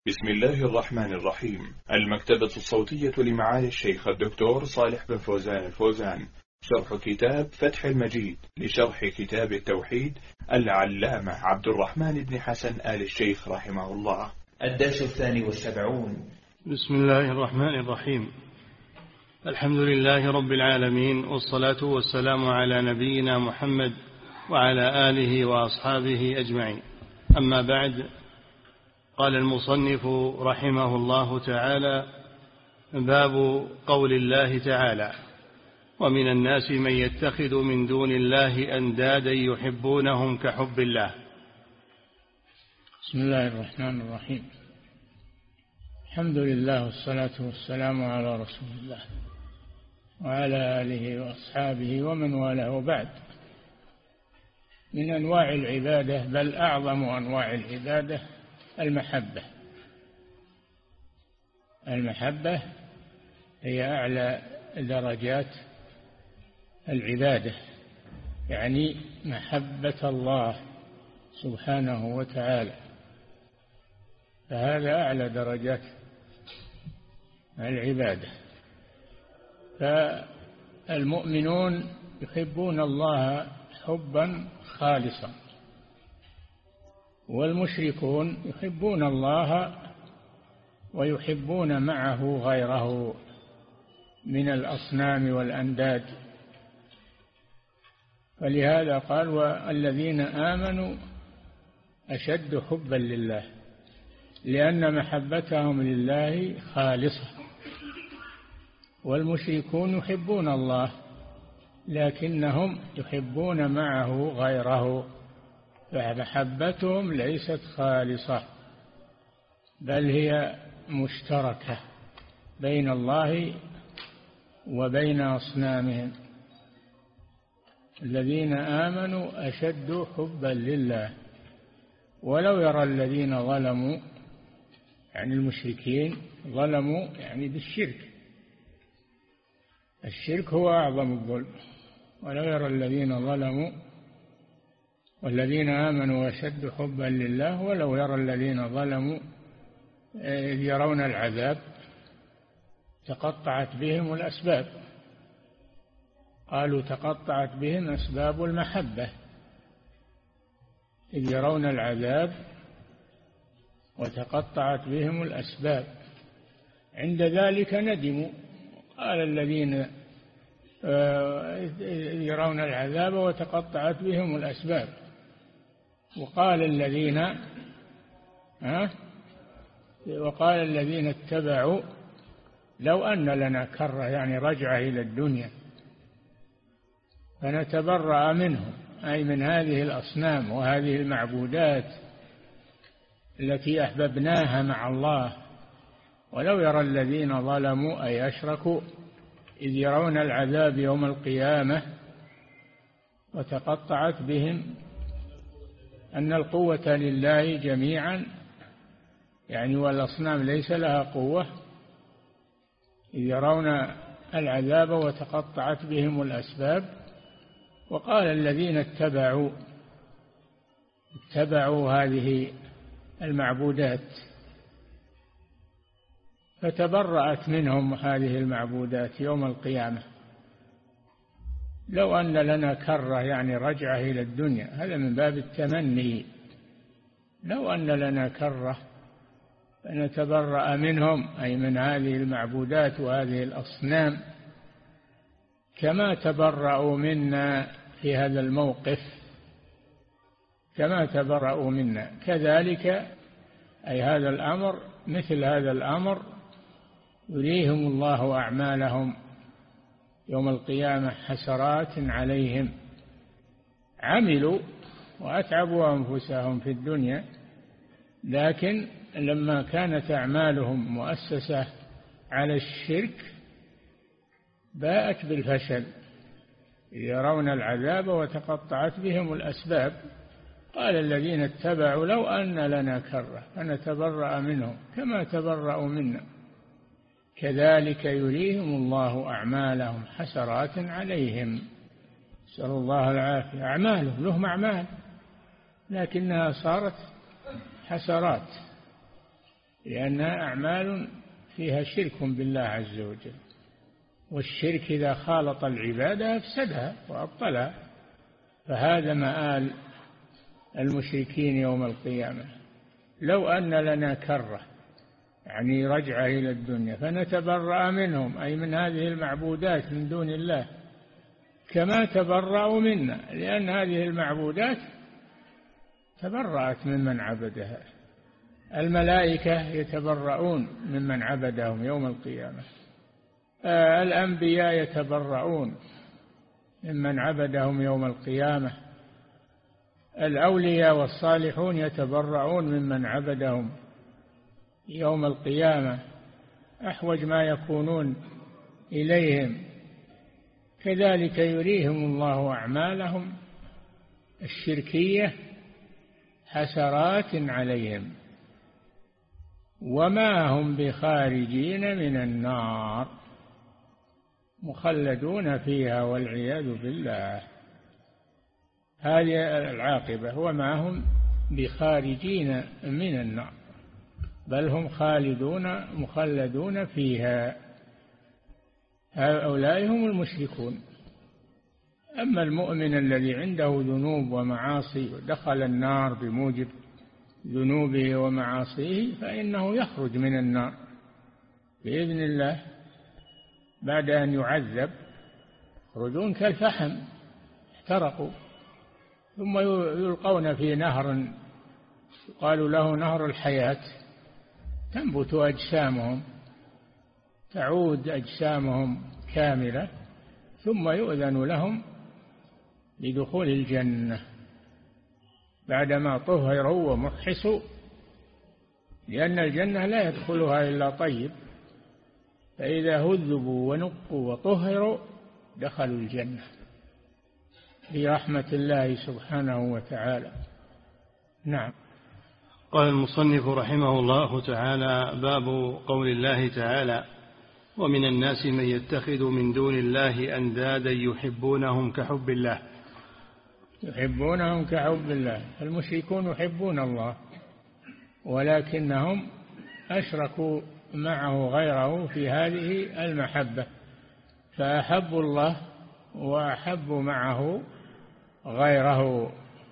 بسم الله الرحمن الرحيم. المكتبة الصوتية لمعالي الشيخ الدكتور صالح بن فوزان الفوزان، شرح كتاب فتح المجيد لشرح كتاب التوحيد العلامة عبد الرحمن بن حسن آل الشيخ رحمه الله. الدرس 72. بسم الله الرحمن الرحيم. الحمد لله رب العالمين، والصلاة والسلام على نبينا محمد وعلى آله وأصحابه أجمعين. أما بعد، قال المصنف رحمه الله تعالى: باب قول الله تعالى: ومن الناس من يتخذ من دون الله أندادا يحبونهم كحب الله. بسم الله الرحمن الرحيم. الحمد لله والصلاة والسلام على رسول الله وعلى آله وأصحابه ومن والاه، وبعد. من أنواع العبادة، بل أعظم أنواع العبادة، المحبة هي أعلى درجات العبادة، يعني محبة الله سبحانه وتعالى، فهذا أعلى درجات العبادة. فالمؤمنون يحبون الله حبا خالصا، والمشركون يحبون الله ويحبون معه غيره من الأصنام والأنداد. فلهذا قال: والذين آمنوا أشد حبا لله، لأن محبتهم لله خالصة. والمشركون يحبون الله لكنهم يحبون معه غيره، فمحبتهم ليست خالصة، بل هي مشتركة بين الله وبين أصنامهم. الذين آمنوا أشد حبا لله. ولو يرى الذين ظلموا، يعني المشركين ظلموا يعني بالشرك، الشرك هو أعظم الظلم. ولو يرى الذين ظلموا والذين آمنوا أشد حبا لله، ولو يرى الذين ظلموا إذ يرون العذاب تقطعت بهم الأسباب. قالوا تقطعت بهم أسباب المحبة، إذ يرون العذاب وتقطعت بهم الأسباب. عند ذلك ندموا. قال الذين يرون العذاب وتقطعت بهم الأسباب، وقال الذين اتبعوا لو أن لنا كرة، يعني رجعة إلى الدنيا، فنتبرأ منهم، أي من هذه الأصنام وهذه المعبودات التي أحببناها مع الله. ولو يرى الذين ظلموا أي أشركوا إذ يرون العذاب يوم القيامة وتقطعت بهم، أن القوة لله جميعا، يعني والأصنام ليس لها قوة. إذ يرون العذاب وتقطعت بهم الأسباب. وقال الذين اتبعوا هذه المعبودات، فتبرأت منهم هذه المعبودات يوم القيامة. لو أن لنا كرة، يعني رجعة إلى الدنيا، هذا من باب التمني. لو أن لنا كرة فنتبرأ منهم، أي من هذه المعبودات وهذه الأصنام، كما تبرأوا منا في هذا الموقف، كما تبرأوا منا كذلك. أي هذا الأمر، مثل هذا الأمر يريهم الله أعمالهم يوم القيامة حسرات عليهم. عملوا وأتعبوا أنفسهم في الدنيا، لكن لما كانت أعمالهم مؤسسة على الشرك باءت بالفشل. يرون العذاب وتقطعت بهم الأسباب. قال الذين اتبعوا لو أن لنا كرة فنتبرأ منهم كما تبرأوا منا، كذلك يريهم الله أعمالهم حسرات عليهم. نسأل الله العافية. لهم أعمال لكنها صارت حسرات، لأنها أعمال فيها شرك بالله عز وجل، والشرك إذا خالط العبادة أفسدها وأبطلها. فهذا مآل المشركين يوم القيامة. لو أن لنا كرة، يعني رجعة إلى الدنيا، فنتبرأ منهم، أي من هذه المعبودات من دون الله، كما تبرأوا منا، لأن هذه المعبودات تبرأت ممن عبدها. الملائكة يتبرؤون ممن عبدهم يوم القيامة، الأنبياء يتبرؤون ممن عبدهم يوم القيامة، الأولياء والصالحون يتبرؤون ممن عبدهم يوم القيامة أحوج ما يكونون إليهم. كذلك يريهم الله أعمالهم الشركية حسرات عليهم وما هم بخارجين من النار، مخلدون فيها والعياذ بالله. هذه العاقبة، وما هم بخارجين من النار، بل هم خالدون مخلدون فيها. هؤلاء هم المشركون. أما المؤمن الذي عنده ذنوب ومعاصي ودخل النار بموجب ذنوبه ومعاصيه فإنه يخرج من النار بإذن الله بعد أن يعذب، يخرجون كالفحم احترقوا، ثم يلقون في نهر يقال له نهر الحياة، تنبت أجسامهم، تعود أجسامهم كاملة، ثم يؤذن لهم بدخول الجنة بعدما طهروا ومحصوا، لأن الجنة لا يدخلها إلا طيب، فإذا هذبوا ونقوا وطهروا دخلوا الجنة برحمة الله سبحانه وتعالى. نعم. قال المصنف رحمه الله تعالى: باب قول الله تعالى: ومن الناس من يتخذ من دون الله أندادا يحبونهم كحب الله. يحبونهم كحب الله. المشركون يحبون الله ولكنهم أشركوا معه غيره في هذه المحبة، فأحبوا الله وأحبوا معه غيره،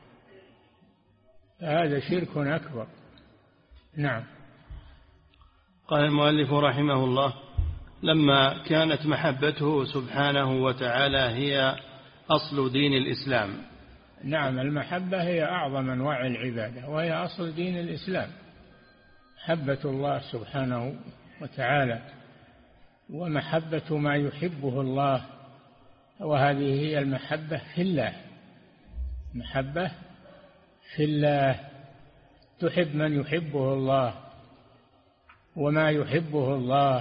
هذا شرك أكبر. نعم. قال المؤلف رحمه الله: لما كانت محبته سبحانه وتعالى هي أصل دين الإسلام. نعم، المحبة هي أعظم أنواع العبادة وهي أصل دين الإسلام، محبة الله سبحانه وتعالى ومحبة ما يحبه الله، وهذه هي المحبة في الله. محبة في الله، تحب من يحبه الله وما يحبه الله،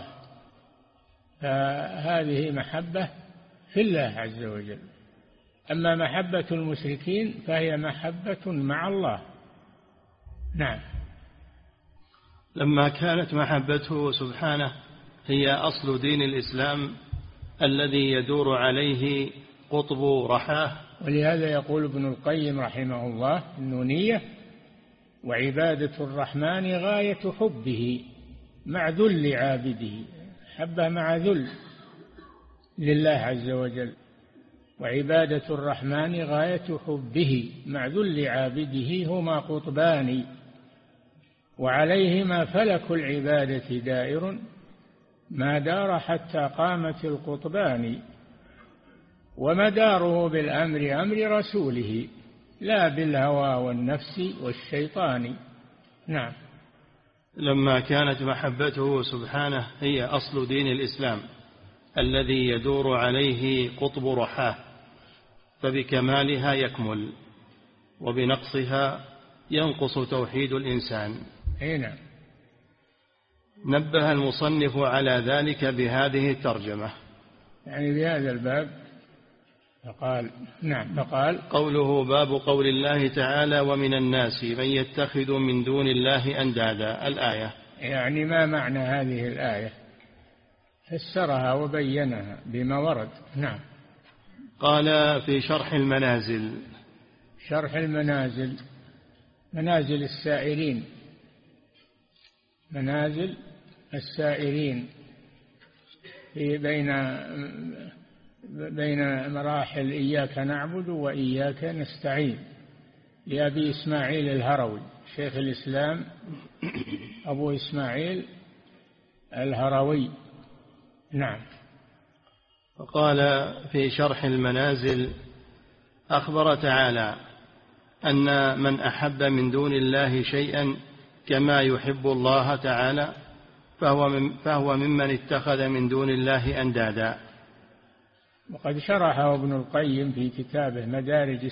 فهذه محبة في الله عز وجل. أما محبة المشركين فهي محبة مع الله. نعم. لما كانت محبته سبحانه هي أصل دين الإسلام الذي يدور عليه قطب رحاه. ولهذا يقول ابن القيم رحمه الله: النونية: وعبادة الرحمن غاية حبه مع ذل عابده. حبه مع ذل لله عز وجل. وعبادة الرحمن غاية حبه مع ذل عابده هما قطبان، وعليهما فلك العبادة دائر ما دار حتى قامت القطبان، ومداره بالأمر أمر رسوله لا بالهوى والنفس والشيطان. نعم. لما كانت محبته سبحانه هي أصل دين الإسلام الذي يدور عليه قطب رحاه، فبكمالها يكمل وبنقصها ينقص توحيد الإنسان. نعم. نبه المصنف على ذلك بهذه الترجمة، يعني بهذا الباب. فقال: نعم. فقال: قوله باب قول الله تعالى: ومن الناس من يتخذ من دون الله أندادا، الآية. يعني ما معنى هذه الآية؟ فسرها وبينها بما ورد. نعم. قال: في شرح المنازل. شرح المنازل، منازل السائرين منازل السائرين بين مراحل إياك نعبد وإياك نستعين لأبي إسماعيل الهروي، شيخ الإسلام أبو إسماعيل الهروي. نعم. وقال في شرح المنازل: أخبر تعالى أن من أحب من دون الله شيئا كما يحب الله تعالى فهو ممن اتخذ من دون الله أندادا. وقد شرحه ابن القيم في كتابه مدارج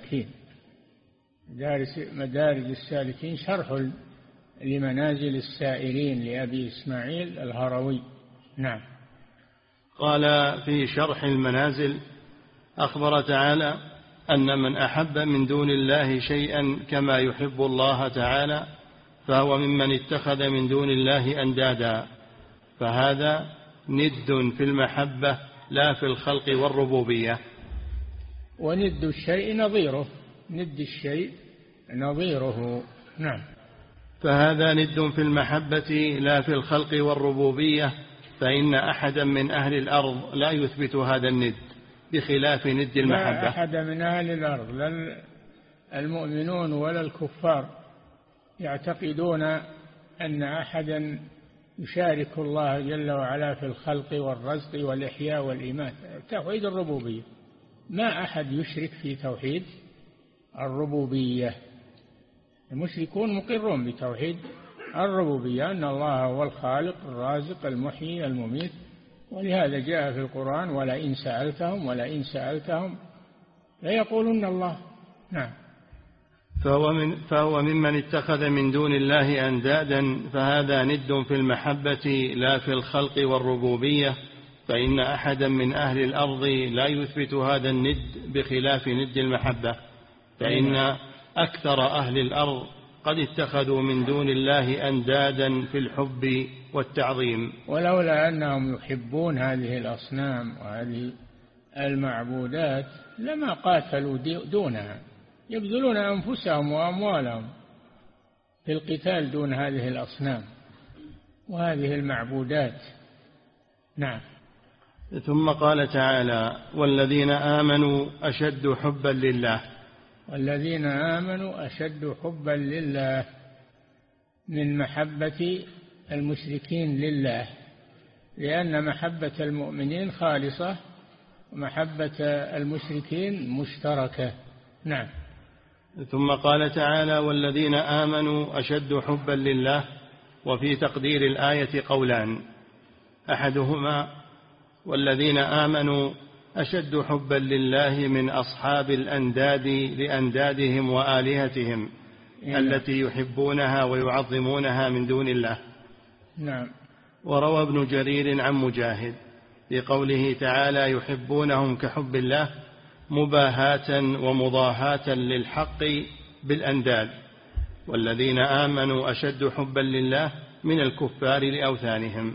السالكين شرح لمنازل السائرين لأبي إسماعيل الهروي. نعم. قال في شرح المنازل: أخبر تعالى أن من أحب من دون الله شيئا كما يحب الله تعالى فهو ممن اتخذ من دون الله أندادا، فهذا ند في المحبة لا في الخلق والربوبية. وند الشيء نظيره، ند الشيء نظيره. نعم. فهذا ند في المحبة لا في الخلق والربوبية، فإن أحدا من أهل الأرض لا يثبت هذا الند بخلاف ند المحبة. لا أحد من أهل الأرض، لا المؤمنون ولا الكفار، يعتقدون أن أحدا يشارك الله جل وعلا في الخلق والرزق والإحياء والإماتة. توحيد الربوبية ما أحد يشرك في توحيد الربوبية. المشركون مقرون بتوحيد الربوبية، أن الله هو الخالق الرازق المحيي المميت، ولهذا جاء في القرآن: ولئن سألتهم ليقولن الله. نعم. فهو ممن اتخذ من دون الله أندادا، فهذا ند في المحبة لا في الخلق والربوبية، فإن أحدا من أهل الأرض لا يثبت هذا الند بخلاف ند المحبة، فإن أكثر أهل الأرض قد اتخذوا من دون الله أندادا في الحب والتعظيم. ولولا أنهم يحبون هذه الأصنام وهذه المعبودات لما قاتلوا دونها، يبذلون أنفسهم وأموالهم في القتال دون هذه الأصنام وهذه المعبودات. نعم. ثم قال تعالى: والذين آمنوا أشد حبا لله. والذين آمنوا أشد حبا لله، من محبة المشركين لله، لأن محبة المؤمنين خالصة ومحبة المشركين مشتركة. نعم. ثم قال تعالى: والذين آمنوا أشد حبا لله. وفي تقدير الآية قولان: أحدهما: والذين آمنوا أشد حبا لله من أصحاب الأنداد لأندادهم وآلهتهم التي يحبونها ويعظمونها من دون الله. نعم. وروى ابن جرير عن مجاهد في قوله تعالى: يحبونهم كحب الله مباهاة ومضاهاة للحق بالأنداد، والذين آمنوا أشد حبا لله من الكفار لأوثانهم.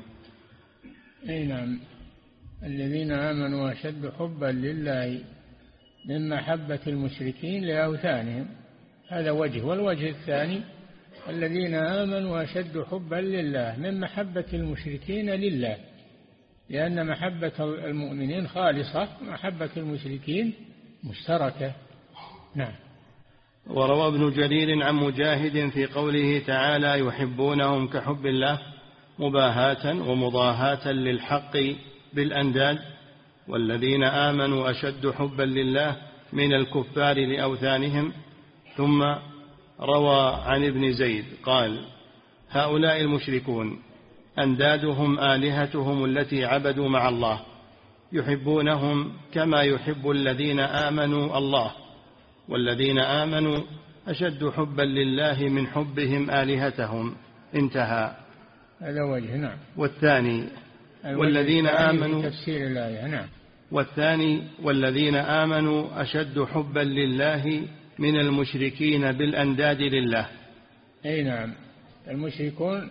نعم. الذين آمنوا أشد حبا لله من محبة المشركين لأوثانهم، هذا وجه. والوجه الثاني: الذين آمنوا أشد حبا لله من محبة المشركين لله، لأن محبة المؤمنين خالصة، محبة المشركين مشتركة. نعم. وروى ابن جرير عن مجاهد في قوله تعالى: يحبونهم كحب الله مباهاة ومضاهاة للحق بالأنداد، والذين آمنوا أشد حبا لله من الكفار لأوثانهم. ثم روى عن ابن زيد قال: هؤلاء المشركون أندادهم آلهتهم التي عبدوا مع الله، يحبونهم كما يحب الذين آمنوا الله، والذين آمنوا أشد حبا لله من حبهم آلهتهم. انتهى. هذا وجه. نعم. والثاني: والذين آمنوا تفسير الآية. نعم. والثاني: والذين آمنوا أشد حبا لله من المشركين بالأنداد لله. أي نعم. المشركون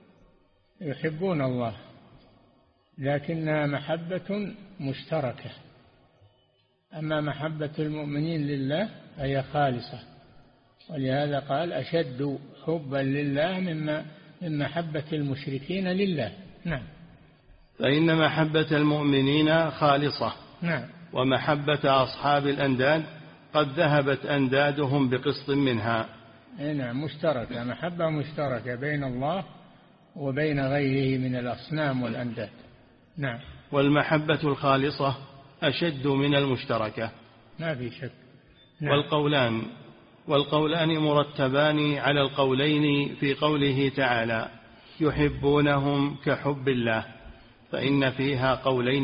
يحبون الله لكنها محبة مشتركة، أما محبة المؤمنين لله فهي خالصة، ولهذا قال: أشد حبا لله من محبة المشركين لله. نعم. فإن محبة المؤمنين خالصة. نعم. ومحبة أصحاب الأنداد قد ذهبت أندادهم بقسط منها. نعم، مشتركة، محبة مشتركة بين الله وبين غيره من الأصنام والأنداد. نعم. والمحبة الخالصة أشد من المشتركة، ما في شك. نعم. والقولان مرتبان على القولين في قوله تعالى يحبونهم كحب الله، فإن فيها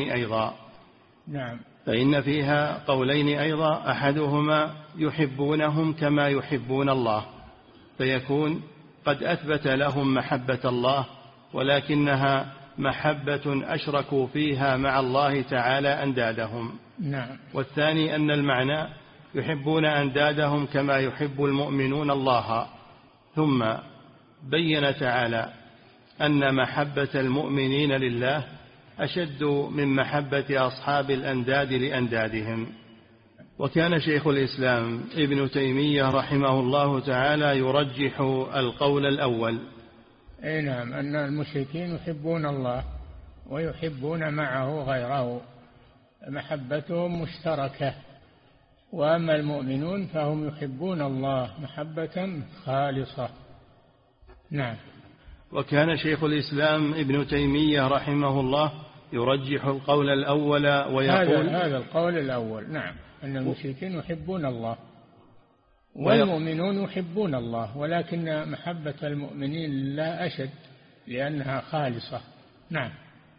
قولين أيضا أحدهما يحبونهم كما يحبون الله، فيكون قد أثبت لهم محبة الله، ولكنها محبة أشركوا فيها مع الله تعالى أندادهم. نعم. والثاني أن المعنى يحبون أندادهم كما يحب المؤمنون الله، ثم بين تعالى أن محبة المؤمنين لله أشد من محبة أصحاب الأنداد لأندادهم. وكان شيخ الإسلام ابن تيمية رحمه الله تعالى يرجح القول الأول. نعم، أن المشركين يحبون الله ويحبون معه غيره، محبتهم مشتركة، وأما المؤمنون فهم يحبون الله محبة خالصة. نعم. وكان شيخ الإسلام ابن تيمية رحمه الله يرجح القول الأول ويقول هذا القول الأول. نعم، أن المشركين يحبون الله والمؤمنون يحبون الله، ولكن محبة المؤمنين لا أشد لأنها خالصة. نعم.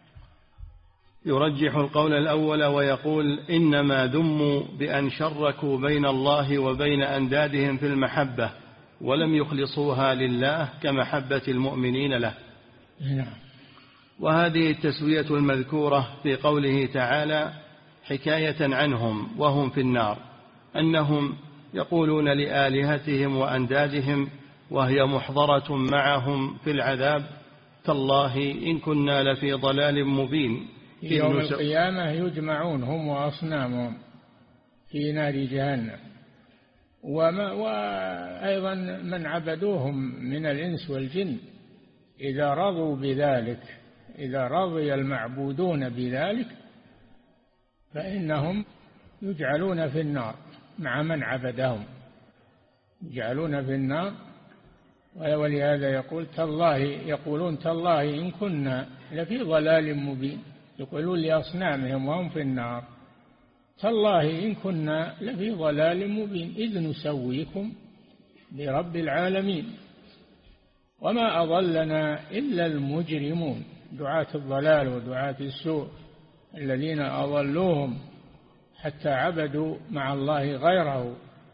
يرجح القول الأول ويقول إنما ذموا بأن شركوا بين الله وبين أندادهم في المحبة ولم يخلصوها لله كمحبة المؤمنين له. نعم. وهذه التسوية المذكورة في قوله تعالى حكاية عنهم وهم في النار، أنهم يقولون لآلهتهم وأندادهم وهي محضرة معهم في العذاب تالله إن كنا لفي ضلال مبين. يوم القيامة يجمعون هم وأصنامهم في نار جهنم، وأيضا من عبدوهم من الإنس والجن إذا رضوا بذلك، إذا رضي المعبودون بذلك فإنهم يجعلون في النار مع من عبدهم، يجعلون في النار. ولهذا يقولون تالله إن كنا لفي ضلال مبين، يقولون لأصنامهم وهم في النار تالله إن كنا لفي ضلال مبين إذ نسويكم برب العالمين وما أضلنا إلا المجرمون، دعاة الضلال ودعاة السوء الذين أضلوهم حتى عبدوا مع الله غيره.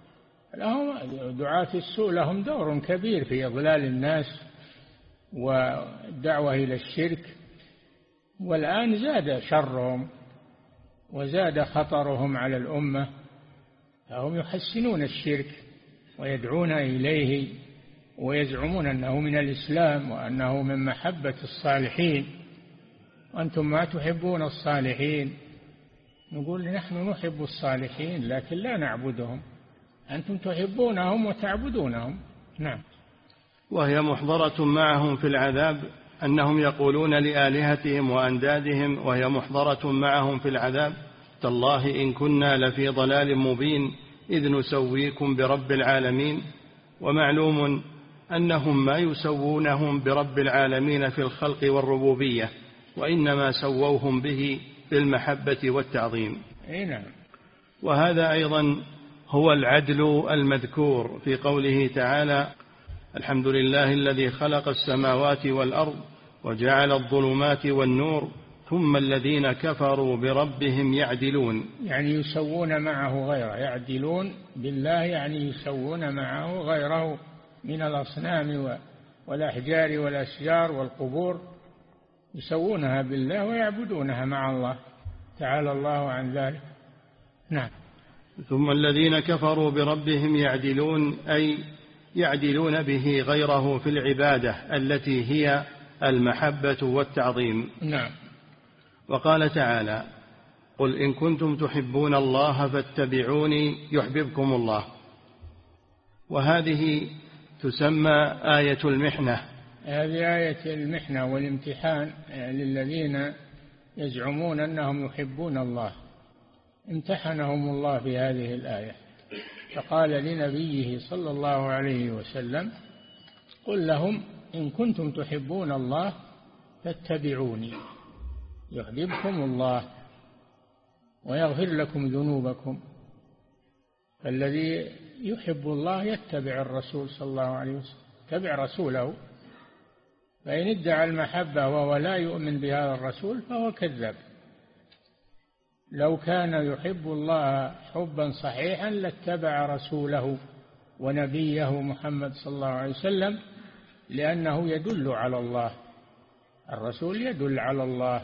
دعاة السوء لهم دور كبير في إضلال الناس والدعوة إلى الشرك، والآن زاد شرهم وزاد خطرهم على الأمة، فهم يحسنون الشرك ويدعون إليه ويزعمون أنه من الإسلام وأنه من محبة الصالحين، وأنتم ما تحبون الصالحين. نقول نحن نحب الصالحين لكن لا نعبدهم، أنتم تحبونهم وتعبدونهم. نعم. وهي محضرة معهم في العذاب، أنهم يقولون لآلهتهم وأندادهم وهي محضرة معهم في العذاب تالله إن كنا لفي ضلال مبين إذ نسويكم برب العالمين. ومعلوم أنهم ما يسوونهم برب العالمين في الخلق والربوبية، وإنما سووهم به في المحبة والتعظيم. نعم. وهذا أيضا هو العدل المذكور في قوله تعالى الحمد لله الذي خلق السماوات والأرض وجعل الظلمات والنور ثم الذين كفروا بربهم يعدلون، يعني يسوون معه غيره، يعدلون بالله يعني يسوون معه غيره من الأصنام والأحجار والأشجار والقبور، يسوونها بالله ويعبدونها مع الله تعالى الله عن ذلك. نعم. ثم الذين كفروا بربهم يعدلون، أي يعدلون به غيره في العبادة التي هي المحبة والتعظيم. نعم. وقال تعالى قل إن كنتم تحبون الله فاتبعوني يحببكم الله. وهذه تسمى آية المحنة هذه آية المحنة والامتحان للذين يزعمون أنهم يحبون الله. امتحنهم الله في هذه الآية، فقال لنبيه صلى الله عليه وسلم: قل لهم إن كنتم تحبون الله فاتبعوني يحببكم الله ويغفر لكم ذنوبكم. فالذي يحب الله يتبع الرسول صلى الله عليه وسلم، يتبع رسوله. فإن ادعى المحبة وهو لا يؤمن بهذا الرسول فهو كذاب. لو كان يحب الله حبا صحيحا لاتبع رسوله ونبيه محمد صلى الله عليه وسلم، لأنه يدل على الله. الرسول يدل على الله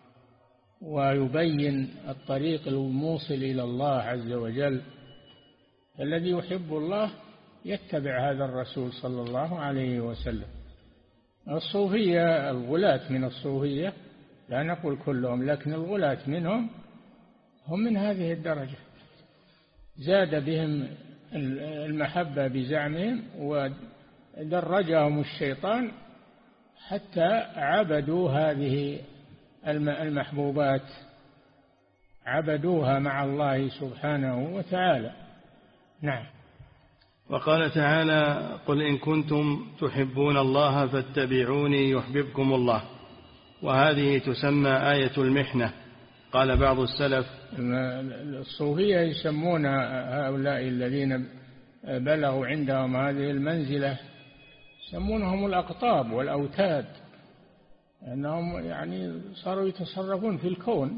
ويبين الطريق الموصل إلى الله عز وجل. الذي يحب الله يتبع هذا الرسول صلى الله عليه وسلم. الصوفية، الغلاة من الصوفية، لا نقول كلهم، لكن الغلاة منهم هم من هذه الدرجة. زاد بهم المحبة بزعمهم ودرجهم الشيطان حتى عبدوا هذه المحبوبات، عبدوها مع الله سبحانه وتعالى. نعم. وقال تعالى: قل إن كنتم تحبون الله فاتبعوني يحببكم الله. وهذه تسمى آية المحنة. قال بعض السلف: الصوفية يسمون هؤلاء الذين بلغوا عندهم هذه المنزلة يسمونهم الأقطاب والأوتاد، أنهم يعني صاروا يتصرفون في الكون،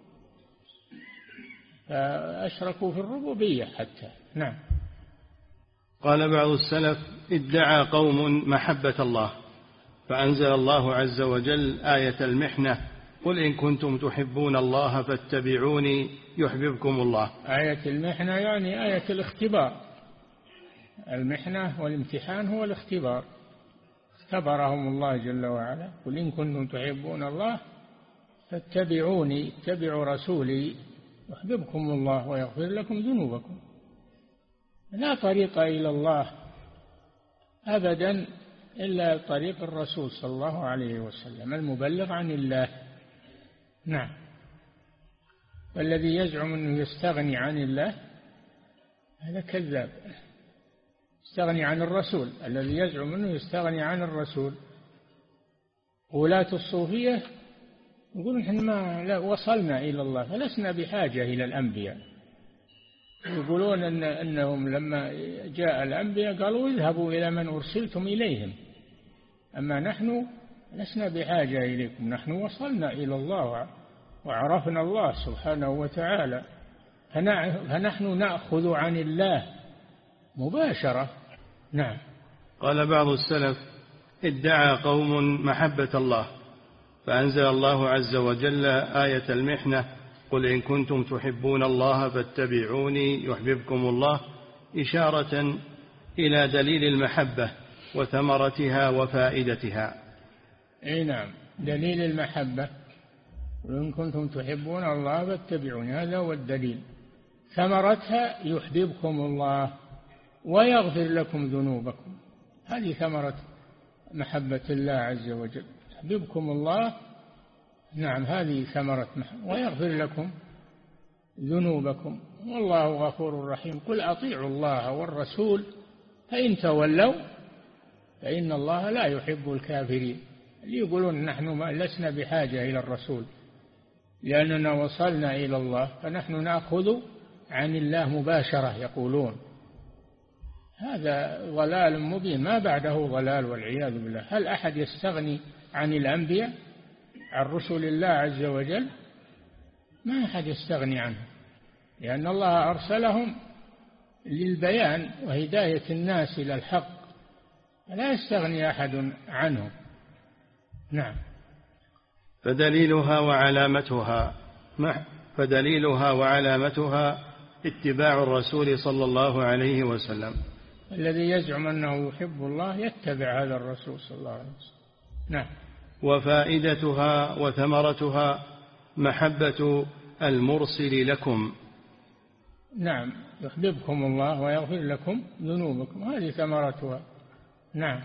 فأشركوا في الربوبية حتى. نعم. قال بعض السلف: ادعى قوم محبة الله فأنزل الله عز وجل آية المحنة: قل إن كنتم تحبون الله فاتبعوني يحببكم الله. آية المحنة يعني آية الاختبار. المحنة والامتحان هو الاختبار. اختبرهم الله جل وعلا: قل إن كنتم تحبون الله فاتبعوني، اتبعوا رسولي يحببكم الله ويغفر لكم ذنوبكم. لا طريق إلى الله أبدا إلا طريق الرسول صلى الله عليه وسلم المبلغ عن الله. نعم. والذي يزعم أنه يستغني عن الله هذا كذاب. يستغني عن الرسول، الذي يزعم أنه يستغني عن الرسول. ولاة الصوفية يقولون إحنا ما وصلنا إلى الله فلسنا بحاجة إلى الأنبياء. يقولون أنهم لما جاء الأنبياء قالوا: اذهبوا إلى من أرسلتم إليهم، أما نحن لسنا بحاجة إليكم، نحن وصلنا إلى الله وعرفنا الله سبحانه وتعالى، فنحن نأخذ عن الله مباشرة. نعم. قال بعض السلف: ادعى قوم محبة الله فأنزل الله عز وجل آية المحنة: قل إن كنتم تحبون الله فاتبعوني يحببكم الله، إشارة إلى دليل المحبة وثمرتها وفائدتها. أي نعم، دليل المحبة. وإن كنتم تحبون الله فاتبعوني، هذا هو الدليل. ثمرتها يحببكم الله ويغفر لكم ذنوبكم. هذه ثمرة محبة الله عز وجل، يحببكم الله. نعم، هذه ثمرة محبة. ويغفر لكم ذنوبكم والله غفور رحيم. قل أطيعوا الله والرسول فإن تولوا فإن الله لا يحب الكافرين. اللي يقولون نحن لسنا بحاجة إلى الرسول لأننا وصلنا إلى الله فنحن نأخذ عن الله مباشرة، يقولون هذا ضلال مبين ما بعده ضلال والعياذ بالله. هل أحد يستغني عن الأنبياء، عن رسل الله عز وجل؟ ما أحد يستغني عنه، لأن الله أرسلهم للبيان وهداية الناس إلى الحق، لا يستغني أحد عنهم. نعم. فدليلها وعلامتها اتباع الرسول صلى الله عليه وسلم. الذي يزعم أنه يحب الله يتبع هذا الرسول صلى الله عليه وسلم. نعم. وفائدتها وثمرتها محبة المرسل لكم. نعم، يحببكم الله ويغفر لكم ذنوبكم، هذه ثمرتها. نعم.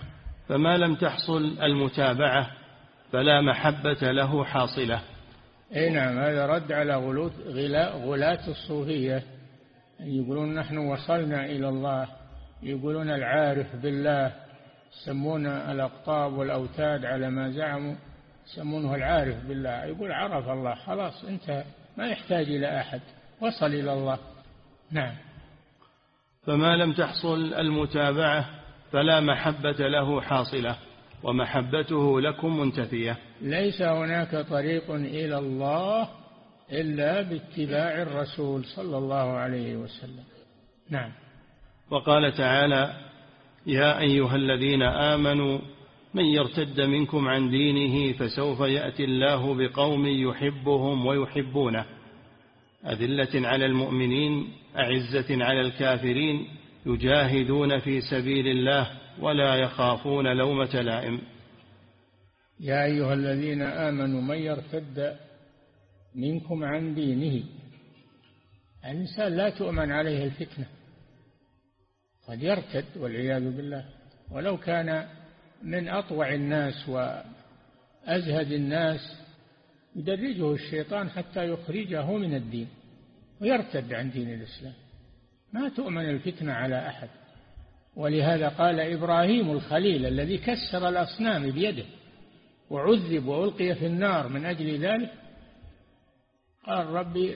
فما لم تحصل المتابعة فلا محبة له حاصلة. أي نعم، هذا رد على غلاة الصوفية، يقولون نحن وصلنا إلى الله، يقولون العارف بالله، يسمون الأقطاب والأوتاد على ما زعموا يسمونه العارف بالله، يقول عرف الله خلاص انتهى، ما يحتاج إلى أحد، وصل إلى الله. نعم. فما لم تحصل المتابعة فلا محبة له حاصلة ومحبته لكم منتفية. ليس هناك طريق إلى الله إلا باتباع الرسول صلى الله عليه وسلم. نعم. وقال تعالى: يا أيها الذين آمنوا من يرتد منكم عن دينه فسوف يأتي الله بقوم يحبهم ويحبونه أذلة على المؤمنين أعزة على الكافرين يجاهدون في سبيل الله ولا يخافون لومة لائم. يا أيها الذين آمنوا من يرتد منكم عن دينه، الإنسان لا تؤمن عليه الفتنة، قد يرتد والعياذ بالله، ولو كان من أطوع الناس وأزهد الناس يدرجه الشيطان حتى يخرجه من الدين ويرتد عن دين الإسلام. ما تؤمن الفتنة على أحد. ولهذا قال إبراهيم الخليل الذي كسر الأصنام بيده وعذب وألقي في النار من أجل ذلك، قال ربي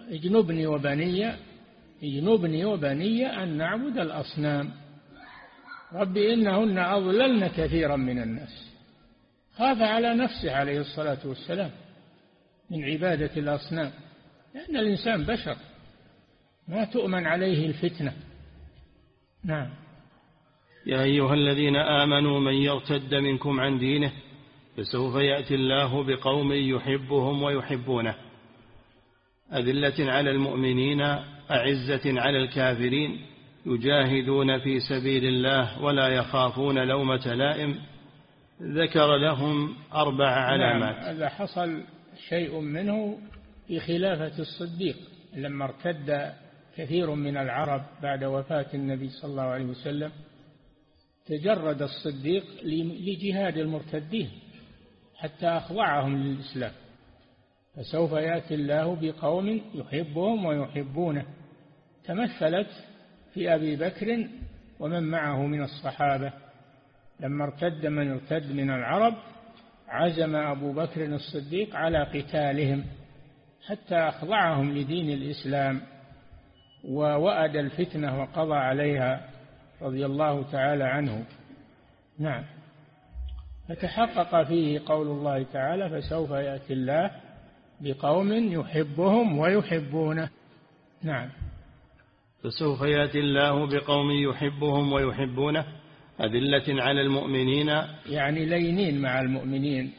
اجنبني وبني أن نعبد الأصنام، ربي إنهن أضللن كثيرا من الناس. خاف على نفسه عليه الصلاة والسلام من عبادة الأصنام، لأن الإنسان بشر ما تؤمن عليه الفتنة. نعم. يا أيها الذين آمنوا من يرتد منكم عن دينه فسوف يأتي الله بقوم يحبهم ويحبونه أذلة على المؤمنين أعزة على الكافرين يجاهدون في سبيل الله ولا يخافون لومة لائم. ذكر لهم 4 علامات. نعم. هذا حصل شيء منه في خلافة الصديق لما ارتد كثير من العرب بعد وفاة النبي صلى الله عليه وسلم، تجرد الصديق لجهاد المرتدين حتى أخضعهم للإسلام. فسوف يأتي الله بقوم يحبهم ويحبونه، تمثلت في أبي بكر ومن معه من الصحابة. لما ارتد من ارتد من العرب عزم أبو بكر الصديق على قتالهم حتى أخضعهم لدين الإسلام ووأد الفتنة وقضى عليها رضي الله تعالى عنه. نعم. فتحقق فيه قول الله تعالى: فسوف يأتي الله بقوم يحبهم ويحبونه. نعم. فسوف يأتي الله بقوم يحبهم ويحبونه أذلة على المؤمنين، يعني لينين مع المؤمنين،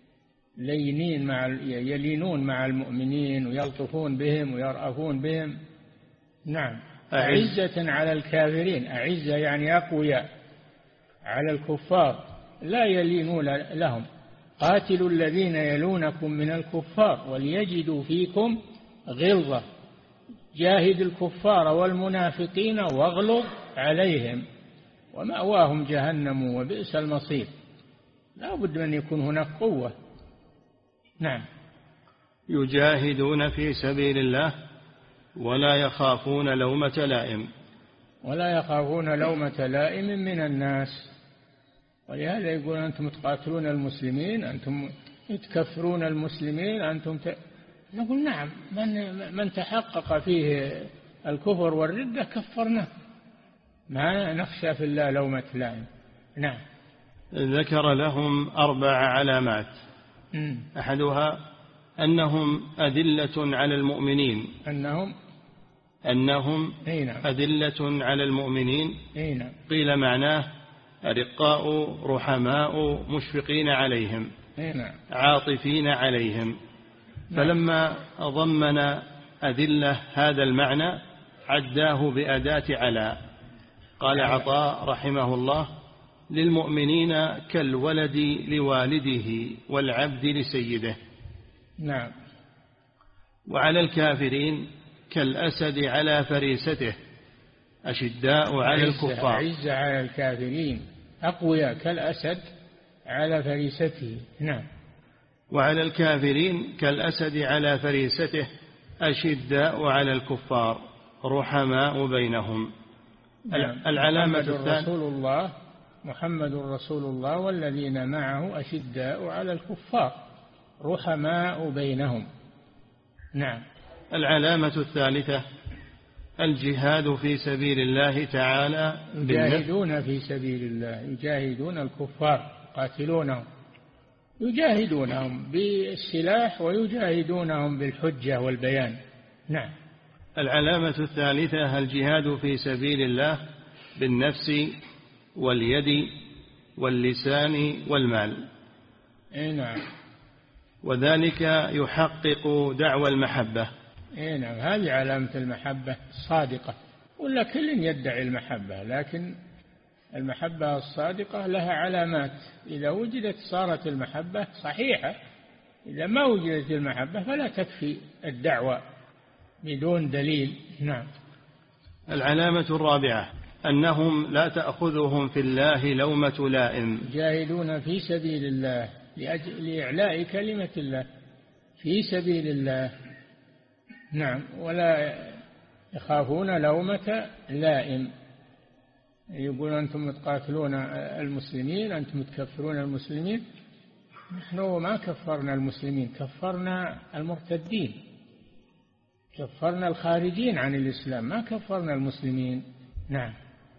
يلينون مع المؤمنين ويلطفون بهم ويرأفون بهم. نعم. أعزة على الكافرين، أعزة يعني أقوياء على الكفار لا يلينون لهم. قاتلوا الذين يلونكم من الكفار وليجدوا فيكم غلظة، جاهد الكفار والمنافقين واغلظ عليهم ومأواهم جهنم وبئس المصير. لا بد من يكون هناك قوة. نعم. يجاهدون في سبيل الله ولا يخافون لومة لائم، ولا يخافون لومة لائم من الناس. ولهذا يقول: أنتم تقاتلون المسلمين، أنتم تكفرون المسلمين، نقول نعم، من تحقق فيه الكفر والردة كفرناه، ما نخشى في الله لومة لائم. نعم. ذكر لهم 4 علامات. أحدها أنهم أذلة على المؤمنين، أنهم أذلة على المؤمنين. قيل معناه أرقاء رحماء مشفقين عليهم عاطفين عليهم. فلما ضمن أذلة هذا المعنى عداه بأداة على. قال عطاء رحمه الله: للمؤمنين كالولد لوالده والعبد لسيده. نعم. وعلى الكافرين كالأسد على فريسته أشداء على الكفار. أعز على الكافرين أقوياء كالأسد على فريسته. نعم. وعلى الكافرين كالأسد على فريسته أشداء على الكفار رحماء بينهم. نعم. العلامة محمد رسول الله والذين معه أشداء على الكفار رحماء بينهم. نعم. العلامة الثالثة الجهاد في سبيل الله تعالى، يجاهدون في سبيل الله، يجاهدون الكفار، قاتلونهم، يجاهدونهم بالسلاح ويجاهدونهم بالحجة والبيان. نعم. العلامة الثالثة الجهاد في سبيل الله بالنفس واليد واللسان والمال. نعم. وذلك يحقق دعوى المحبة. نعم، هذه علامة المحبة الصادقة. ولا كل يدعي المحبة، لكن المحبة الصادقة لها علامات، إذا وجدت صارت المحبة صحيحة، إذا ما وجدت المحبة فلا تكفي الدعوة بدون دليل. نعم. العلامة الرابعة أنهم لا تأخذهم في الله لومة لائم. جاهدون في سبيل الله لإعلاء كلمة الله في سبيل الله. نعم. ولا يخافون لومة لائم، يقول أنتم تقاتلون المسلمين، أنتم تكفرون المسلمين. نحن ما كفرنا المسلمين، كفرنا المرتدين، كفرنا الخارجين عن الإسلام، ما كفرنا المسلمين. نعم.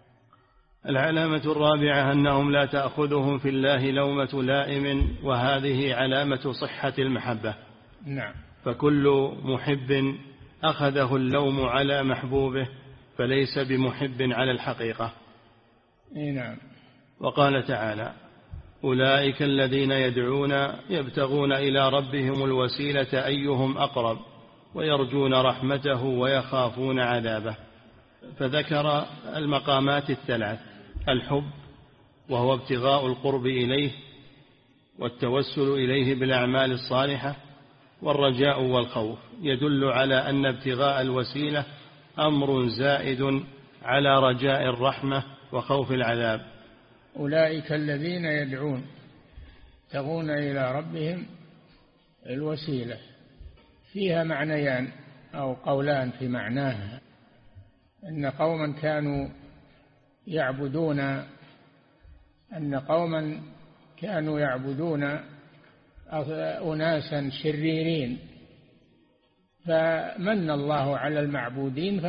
العلامة الرابعة أنهم لا تأخذهم في الله لومة لائم، وهذه علامة صحة المحبة. نعم. فكل محب أخذه اللوم على محبوبه فليس بمحب على الحقيقة. نعم. وقال تعالى أولئك الذين يدعون يبتغون إلى ربهم الوسيلة أيهم أقرب ويرجون رحمته ويخافون عذابه. فذكر المقامات الثلاث: الحب وهو ابتغاء القرب إليه، والتوسل إليه بالأعمال الصالحة، والرجاء والخوف، يدل على أن ابتغاء الوسيلة أمر زائد على رجاء الرحمة وخوف العذاب. أولئك الذين يدعون يبتغون إلى ربهم الوسيلة، فيها معنيان أو قولان في معناها: أن قوما كانوا يعبدون أناسا شريرين، فمن الله على المعبودين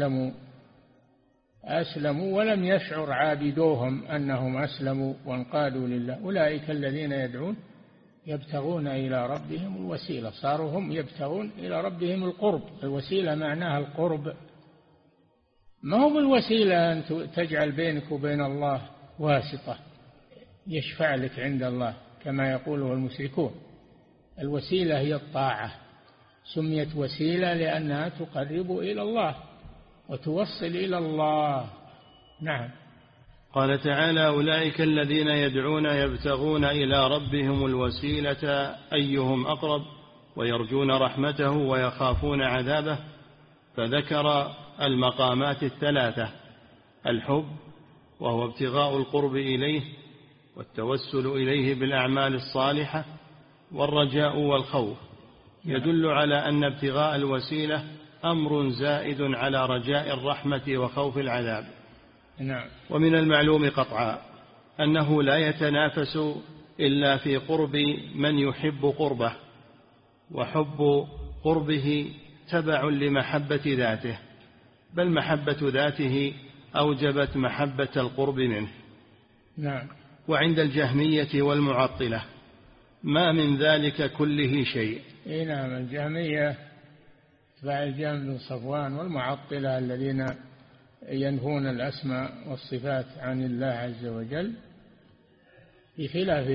فأسلموا ولم يشعر عابدوهم أنهم أسلموا وانقادوا لله. أولئك الذين يدعون يبتغون إلى ربهم الوسيلة، صاروا هم يبتغون إلى ربهم القرب. الوسيلة معناها القرب، ما هو بالوسيلة أن تجعل بينك وبين الله واسطة يشفع لك عند الله كما يقوله المشركون. الوسيلة هي الطاعة، سميت وسيلة لأنها تقرب إلى الله وتوصل إلى الله. نعم. قال تعالى أولئك الذين يدعون يبتغون إلى ربهم الوسيلة أيهم أقرب ويرجون رحمته ويخافون عذابه. فذكر المقامات الثلاثة: الحب وهو ابتغاء القرب إليه، والتوسل إليه بالأعمال الصالحة، والرجاء والخوف، يدل على أن ابتغاء الوسيلة أمر زائد على رجاء الرحمة وخوف العذاب. نعم. ومن المعلوم قطعا أنه لا يتنافس إلا في قرب من يحب قربه، وحب قربه تبع لمحبة ذاته، بل محبة ذاته أوجبت محبة القرب منه. نعم. وعند الجهمية والمعطلة ما من ذلك كله شيء. نعم. الجهمية تبع الجهم بن صفوان، والمعطلة الذين ينفون الأسماء والصفات عن الله عز وجل، بخلاف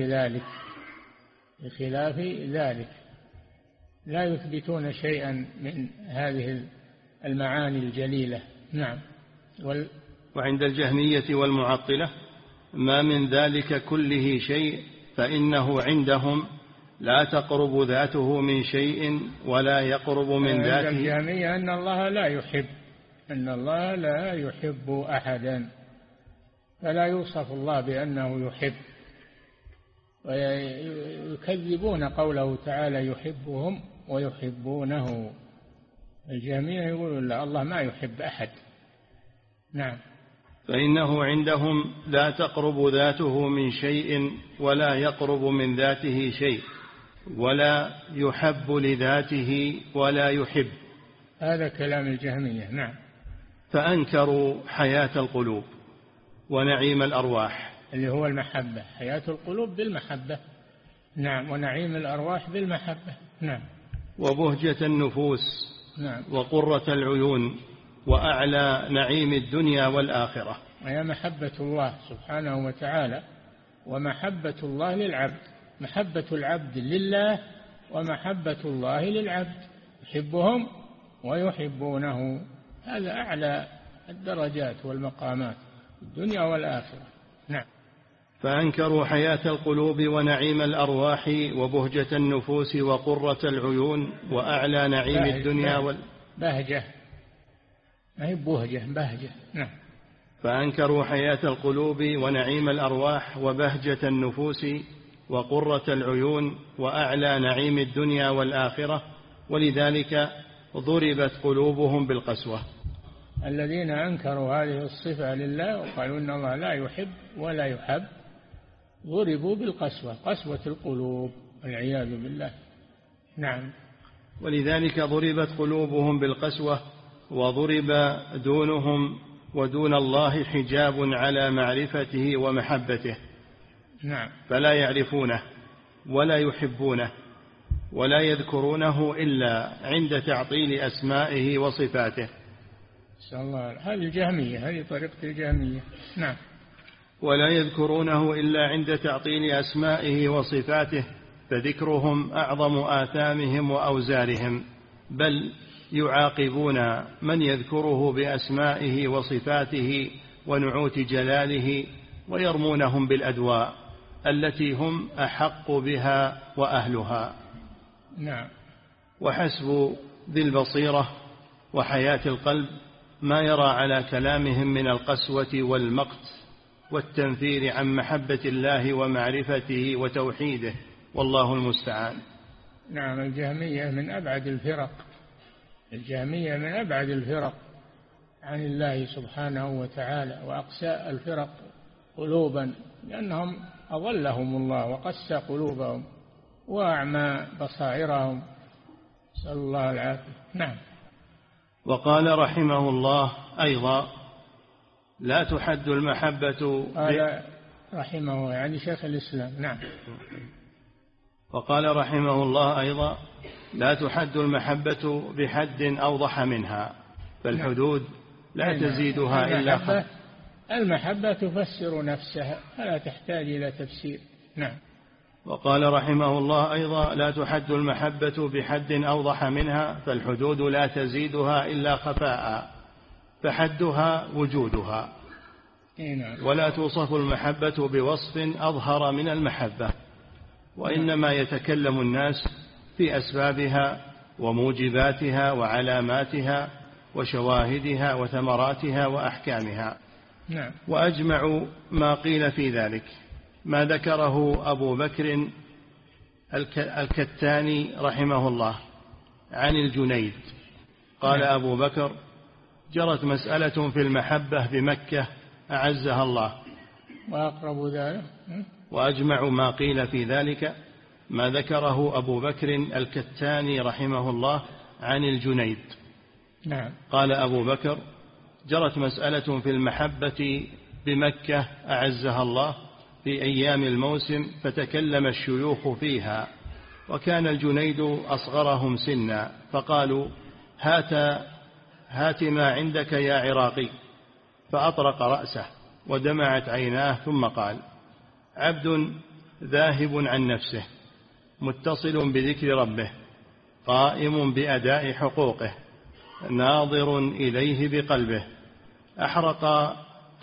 ذلك لا يثبتون شيئا من هذه المعاني الجليلة. نعم. وعند الجهمية والمعطلة ما من ذلك كله شيء، فإنه عندهم لا تقرب ذاته من شيء ولا يقرب من ذاته. عند الجهمية أن الله لا يحب أحدا، فلا يوصف الله بأنه يحب، ويكذبون قوله تعالى يحبهم ويحبونه. الجميع يقولون لا، الله ما يحب أحد. نعم. فإنه عندهم لا تقرب ذاته من شيء ولا يقرب من ذاته شيء، ولا يحب لذاته ولا يحب. هذا كلام الجهمية. نعم. فأنكروا حياة القلوب ونعيم الأرواح، اللي هو المحبة، حياة القلوب بالمحبة. نعم. ونعيم الأرواح بالمحبة. نعم. وبهجة النفوس. نعم. وقرة العيون، وأعلى نعيم الدنيا والآخرة. وهي محبة الله سبحانه وتعالى، ومحبة الله للعبد، محبة العبد لله ومحبة الله للعبد، يحبهم ويحبونه. هذا أعلى الدرجات والمقامات الدنيا والآخرة. نعم. فأنكروا حياة القلوب ونعيم الأرواح وبهجة النفوس وقرة العيون وأعلى نعيم الدنيا بهجة، ما هي بهجة، بهجة. نعم. فأنكروا حياة القلوب ونعيم الأرواح وبهجة النفوس وقرة العيون وأعلى نعيم الدنيا والآخرة، ولذلك ضربت قلوبهم بالقسوة. الذين أنكروا هذه الصفة لله وقالوا إن الله لا يحب ولا يحب ضربوا بالقسوة، قسوة القلوب والعياذ بالله. نعم. ولذلك ضربت قلوبهم بالقسوة، وضرب دونهم ودون الله حجاب على معرفته ومحبته. نعم. فلا يعرفونه ولا يحبونه ولا يذكرونه إلا عند تعطيل أسمائه وصفاته. هذه الجهمية، هذه طريقة الجهمية. نعم. ولا يذكرونه إلا عند تعطيل أسمائه وصفاته، فذكرهم أعظم آثامهم وأوزارهم، بل يعاقبون من يذكره بأسمائه وصفاته ونعوت جلاله، ويرمونهم بالأدواء التي هم أحق بها وأهلها. نعم. وحسب ذي البصيرة وحياة القلب ما يرى على كلامهم من القسوة والمقت والتنفير عن محبة الله ومعرفته وتوحيده، والله المستعان. نعم. الجهمية من أبعد الفرق، الجهمية من أبعد الفرق عن الله سبحانه وتعالى، وأقسى الفرق قلوبا، لأنهم أضلهم الله وقسى قلوبهم وأعمى بصائرهم، نسأل الله العافية. نعم. وقال رحمه الله أيضا لا تحد المحبة. قال رحمه يعني شيخ الإسلام. نعم. وقال رحمه الله أيضا لا تحد المحبة بحد أوضح منها، فالحدود لا تزيدها إلا خط. المحبة تفسر نفسها فلا تحتاج إلى تفسير. نعم. وقال رحمه الله أيضا لا تحد المحبة بحد أوضح منها، فالحدود لا تزيدها إلا خفاء، فحدها وجودها. ولا توصف المحبة بوصف أظهر من المحبة، وإنما يتكلم الناس في أسبابها وموجباتها وعلاماتها وشواهدها وثمراتها وأحكامها. نعم. وأجمع ما قيل في ذلك ما ذكره أبو بكر الكتاني رحمه الله عن الجنيد. قال أبو بكر جرت مسألة في المحبة بمكة أعزها الله، وأقرب ذلك. وأجمع ما قيل في ذلك ما ذكره أبو بكر الكتاني رحمه الله عن الجنيد. نعم. قال أبو بكر جرت مسألة في المحبة بمكة أعزها الله في أيام الموسم، فتكلم الشيوخ فيها، وكان الجنيد أصغرهم سنا، فقالوا هات ما عندك يا عراقي، فأطرق رأسه ودمعت عيناه، ثم قال عبد ذاهب عن نفسه متصل بذكر ربه قائم بأداء حقوقه ناظر إليه بقلبه، أحرق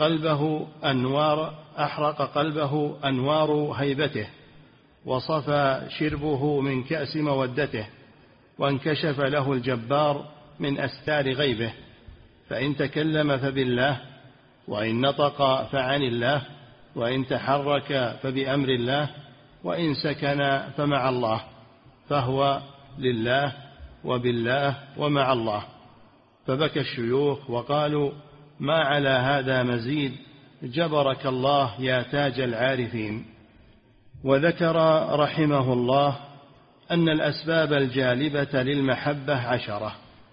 قلبه أنوار هيبته، وصفى شربه من كأس مودته، وانكشف له الجبار من أستار غيبه، فإن تكلم فبالله، وإن نطق فعن الله، وإن تحرك فبأمر الله، وإن سكن فمع الله، فهو لله وبالله ومع الله. فبكى الشيوخ وقالوا: ما على هذا مزيد، جبرك الله يا تاج العارفين. وذكر رحمه الله أن الأسباب الجالبة للمحبة 10.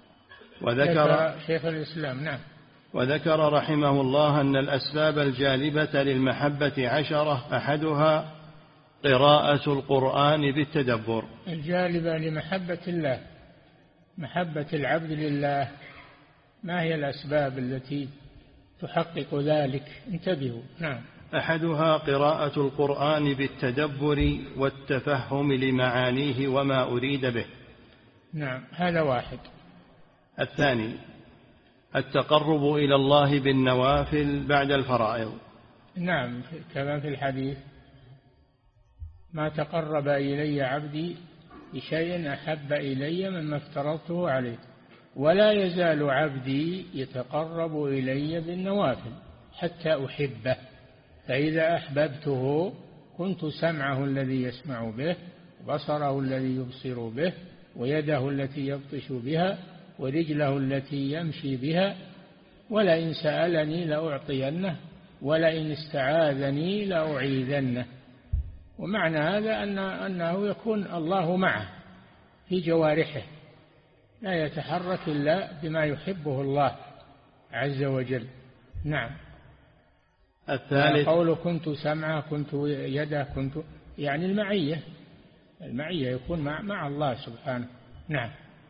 وذكر شيخ الإسلام نعم. وذكر رحمه الله أن الأسباب الجالبة للمحبة 10، أحدها قراءة القرآن بالتدبر. الجالبة لمحبة الله، محبة العبد لله. ما هي الأسباب التي تحقق ذلك؟ انتبهوا. نعم. أحدها قراءة القرآن بالتدبر والتفهم لمعانيه وما أريد به. نعم، هذا واحد. الثاني التقرب إلى الله بالنوافل بعد الفرائض. نعم، كما في الحديث: ما تقرب إلي عبدي بشيء أحب إلي مما افترضته عليه، ولا يزال عبدي يتقرب إلي بالنوافل حتى أحبه، فإذا أحببته كنت سمعه الذي يسمع به، وبصره الذي يبصر به، ويده التي يبطش بها، ورجله التي يمشي بها، ولئن سألني لأعطينه، ولئن استعاذني لأعيذنه. ومعنى هذا أنه يكون الله معه في جوارحه، لا يتحرك إلا بما يحبه الله عز وجل. نعم. الثالث قوله كنت سمعه، كنت يده، كنت يعني المعية يكون مع الله سبحانه. نعم.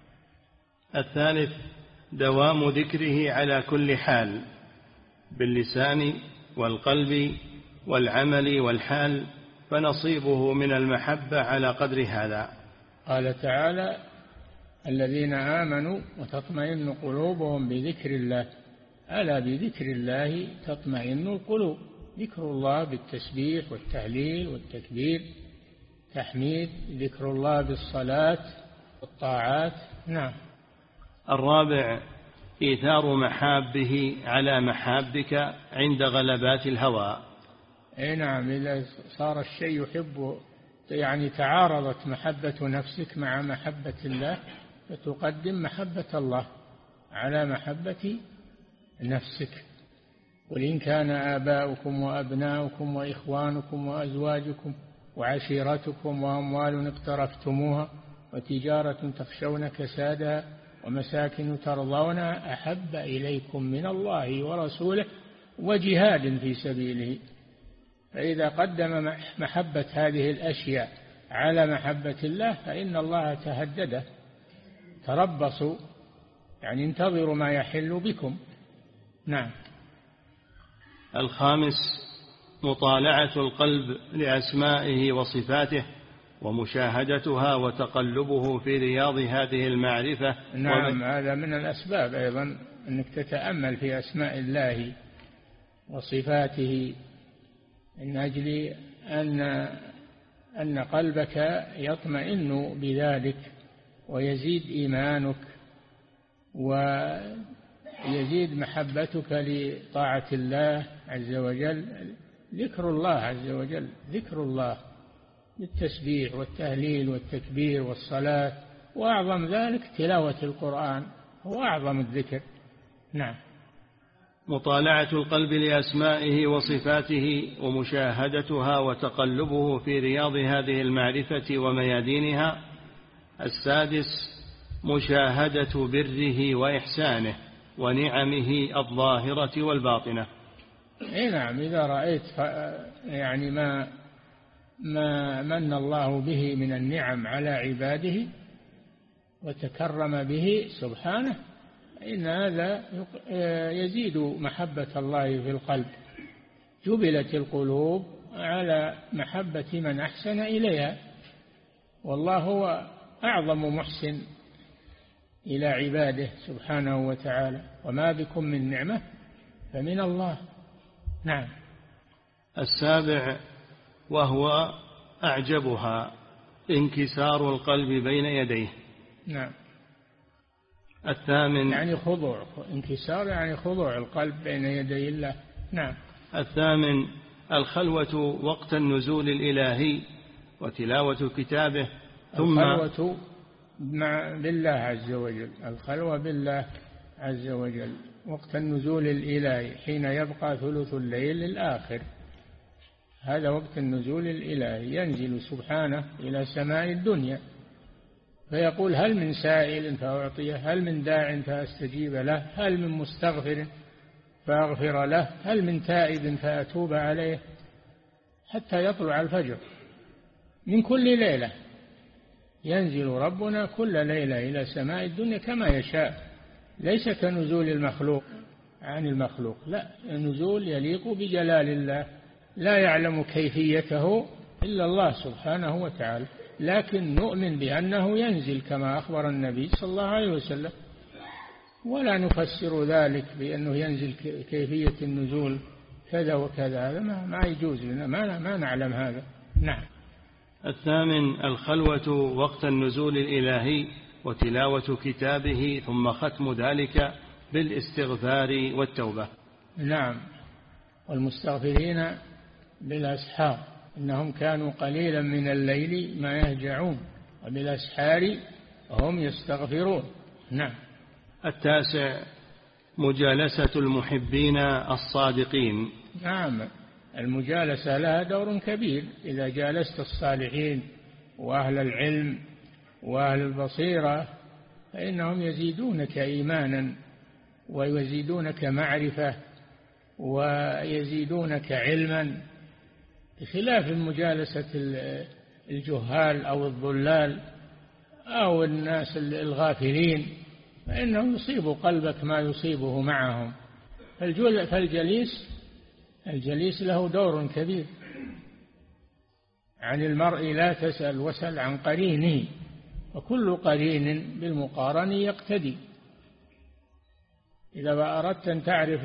الثالث دوام ذكره على كل حال، باللسان والقلب والعمل والحال، فنصيبه من المحبة على قدر هذا. قال تعالى: الذين آمنوا وتطمئن قلوبهم بذكر الله، ألا بذكر الله تطمئن القلوب. ذكر الله بالتسبيح والتهليل والتكبير، تحميد، ذكر الله بالصلاة والطاعات. نعم. الرابع إيثار محابه على محابك عند غلبات الهوى. نعم، إذا صار الشيء يحبه، يعني تعارضت محبة نفسك مع محبة الله، فتقدم محبة الله على محبة نفسك. قل إن كان آباؤكم وأبناؤكم وإخوانكم وأزواجكم وعشيرتكم وأموال اقترفتموها وتجارة تخشون كسادها ومساكن ترضونها أحب إليكم من الله ورسوله وجهاد في سبيله. فإذا قدم محبة هذه الأشياء على محبة الله فإن الله تهدده. تربصوا، يعني انتظروا ما يحل بكم. نعم. الخامس مطالعة القلب لأسمائه وصفاته ومشاهدتها وتقلبه في رياض هذه المعرفة. نعم، هذا من الأسباب أيضا أنك تتأمل في أسماء الله وصفاته، من أجل أن قلبك يطمئن بذلك ويزيد إيمانك ويزيد محبتك لطاعة الله عز وجل. ذكر الله عز وجل، ذكر الله بالتسبيح والتهليل والتكبير والصلاة، وأعظم ذلك تلاوة القرآن هو أعظم الذكر. نعم. مطالعة القلب لأسمائه وصفاته ومشاهدتها وتقلبه في رياض هذه المعرفة وميادينها. السادس مشاهدة بره وإحسانه ونعمه الظاهرة والباطنة. نعم، إذا رأيت يعني ما من الله به من النعم على عباده وتكرم به سبحانه، إن هذا يزيد محبة الله في القلب. جبلت القلوب على محبة من أحسن إليها، والله هو أعظم محسن إلى عباده سبحانه وتعالى، وما بكم من نعمة فمن الله. نعم. السابع وهو أعجبها انكسار القلب بين يديه. نعم. الثامن يعني خضوع، انكسار يعني خضوع القلب بين يدي الله نعم. الثامن الخلوة وقت النزول الإلهي وتلاوة كتابه. ثم الخلوة بالله عز وجل، الخلوة بالله عز وجل وقت النزول الإلهي حين يبقى ثلث الليل الآخر، هذا وقت النزول الإلهي، ينزل سبحانه إلى سماء الدنيا فيقول هل من سائل فأعطيه، هل من داع فأستجيب له، هل من مستغفر فأغفر له، هل من تائب فأتوب عليه، حتى يطلع الفجر من كل ليلة. ينزل ربنا كل ليلة إلى سماء الدنيا كما يشاء، ليس كنزول المخلوق عن المخلوق، لا، نزول يليق بجلال الله، لا يعلم كيفيته إلا الله سبحانه وتعالى، لكن نؤمن بأنه ينزل كما أخبر النبي صلى الله عليه وسلم، ولا نفسر ذلك بأنه ينزل كيفية النزول كذا وكذا، هذا ما يجوز لنا، ما نعلم هذا. نعم. الثامن الخلوة وقت النزول الإلهي وتلاوة كتابه، ثم ختم ذلك بالاستغفار والتوبة. نعم. والمستغفرين بالأسحار إنهم كانوا قليلا من الليل ما يهجعون وبالأسحار هم يستغفرون. نعم. التاسع مجالسة المحبين الصادقين. نعم، المجالسة لها دور كبير، إذا جالست الصالحين وأهل العلم وأهل البصيرة فإنهم يزيدونك إيمانا ويزيدونك معرفة ويزيدونك علما، بخلاف مجالسة الجهال أو الضلال أو الناس الغافلين، فإنه يصيب قلبك ما يصيبه معهم. فالجليس له دور كبير. عن المرء لا تسأل وسل عن قرينه، وكل قرين بالمقارن يقتدي. إذا أردت أن تعرف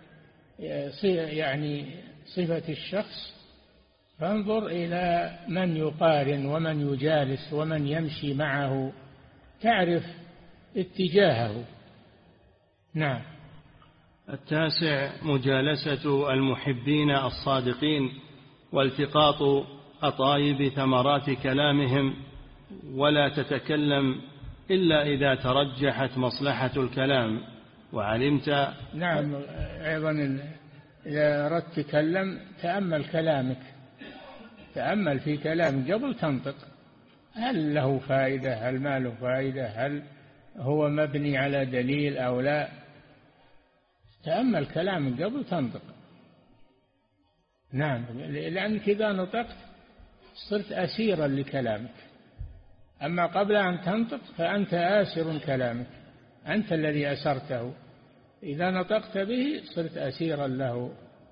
يعني صفة الشخص فانظر إلى من يقارن ومن يجالس ومن يمشي معه، تعرف اتجاهه. نعم. التاسع مجالسة المحبين الصادقين والتقاط أطايب ثمرات كلامهم، ولا تتكلم إلا إذا ترجحت مصلحة الكلام وعلمت. نعم. أيضا إذا أردت تكلم تأمل كلامك، تأمل في كلامك قبل تنطق، هل له فائدة، هل ما له فائدة، هل هو مبني على دليل أو لا. تأمل كلامك قبل تنطق. نعم، لأنك إذا نطقت صرت أسيرا لكلامك، أما قبل أن تنطق فأنت آسر كلامك، أنت الذي أسرته، إذا نطقت به صرت أسيرا له.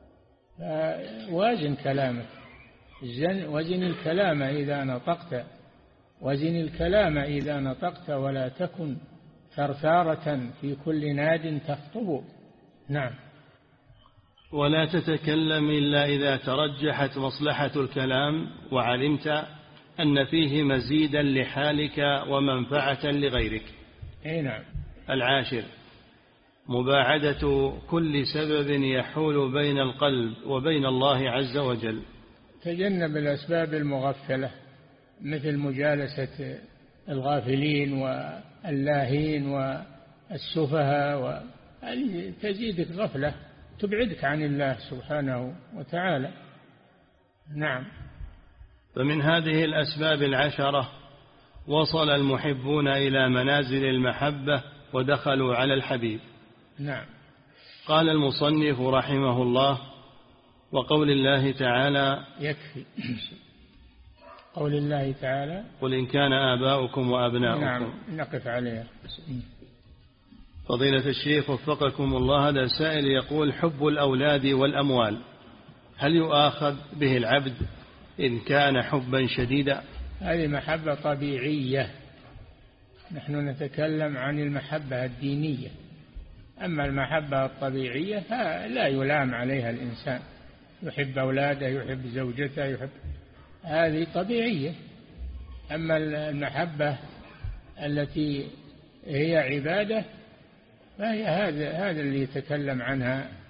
وازن كلامك، وزن الكلام إذا نطقت، وزن الكلام إذا نطقت، ولا تكن ثرثارة في كل ناد تخطب. نعم. ولا تتكلم إلا إذا ترجحت مصلحة الكلام وعلمت أن فيه مزيدا لحالك ومنفعة لغيرك. نعم. العاشر مباعدة كل سبب يحول بين القلب وبين الله عز وجل. تجنب الأسباب المغفلة مثل مجالسة الغافلين واللاهين والسفهاء، تزيدك غفلة، تبعدك عن الله سبحانه وتعالى. نعم. فمن هذه الأسباب العشرة وصل المحبون إلى منازل المحبة ودخلوا على الحبيب. نعم. قال المصنف رحمه الله: وقول الله تعالى يكفي. قول الله تعالى: قل إن كان آباؤكم وأبناؤكم. نعم، نقف عليها. فضيلة الشيخ وفقكم الله، هذا سائل يقول: حب الأولاد والأموال هل يؤاخذ به العبد إن كان حبا شديدا؟ هذه محبة طبيعية، نحن نتكلم عن المحبة الدينية، أما المحبة الطبيعية فلا يلام عليها الإنسان، يحب أولاده، يحب زوجته، يحب، هذه طبيعية. أما المحبة التي هي عبادة فهي هذا اللي يتكلم عنها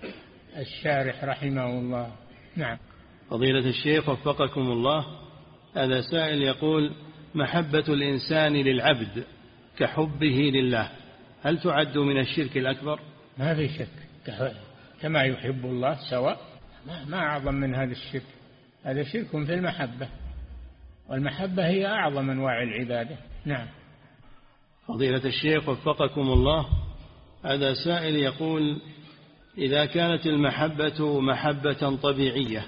الشارح رحمه الله. نعم. فضيلة الشيخ وفقكم الله، هذا سائل يقول: محبة الإنسان للعبد كحبه لله هل تعد من الشرك الأكبر؟ ما في شك، كما يحب الله سواء، ما أعظم من هذا الشرك. هذا شرك في المحبة، والمحبة هي أعظم أنواع العبادة. نعم. فضيلة الشيخ وفقكم الله، هذا سائل يقول: إذا كانت المحبة محبة طبيعية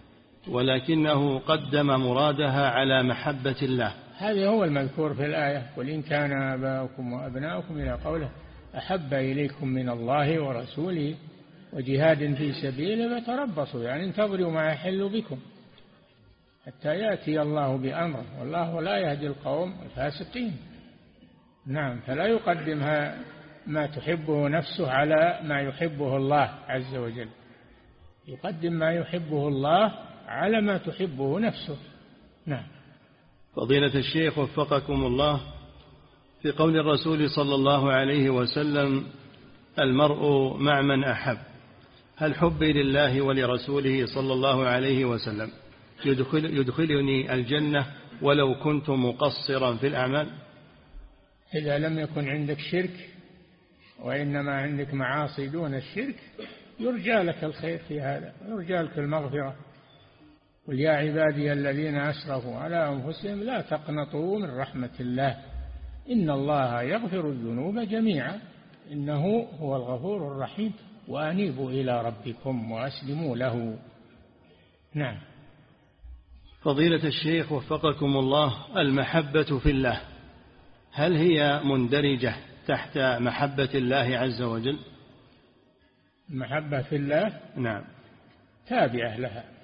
ولكنه قدم مرادها على محبة الله، هذا هو المذكور في الآية: قل إن كان آباؤكم وأبناؤكم إلى قوله أحب إليكم من الله ورسوله وجهاد في سبيله فتربصوا، يعني انتظروا ما يحل بكم حتى يأتي الله بأمره، والله لا يهدي القوم الفاسقين. نعم. فلا يقدم ما تحبه نفسه على ما يحبه الله عز وجل، يقدم ما يحبه الله على ما تحبه نفسه. نعم. فضيلة الشيخ وفقكم الله، في قول الرسول صلى الله عليه وسلم: المرء مع من أحب، هل حبي لله ولرسوله صلى الله عليه وسلم يدخلني الجنة ولو كنت مقصرا في الأعمال؟ إذا لم يكن عندك شرك وإنما عندك معاصي دون الشرك يرجى لك الخير في هذا، يرجى لك المغفرة. قل يا عبادي الذين أسرفوا على أنفسهم لا تقنطوا من رحمة الله إن الله يغفر الذنوب جميعا إنه هو الغفور الرحيم وأنيبوا إلى ربكم وأسلموا له. نعم. فضيلة الشيخ وفقكم الله، المحبة في الله هل هي مندرجة تحت محبة الله عز وجل؟ المحبة في الله نعم تابعة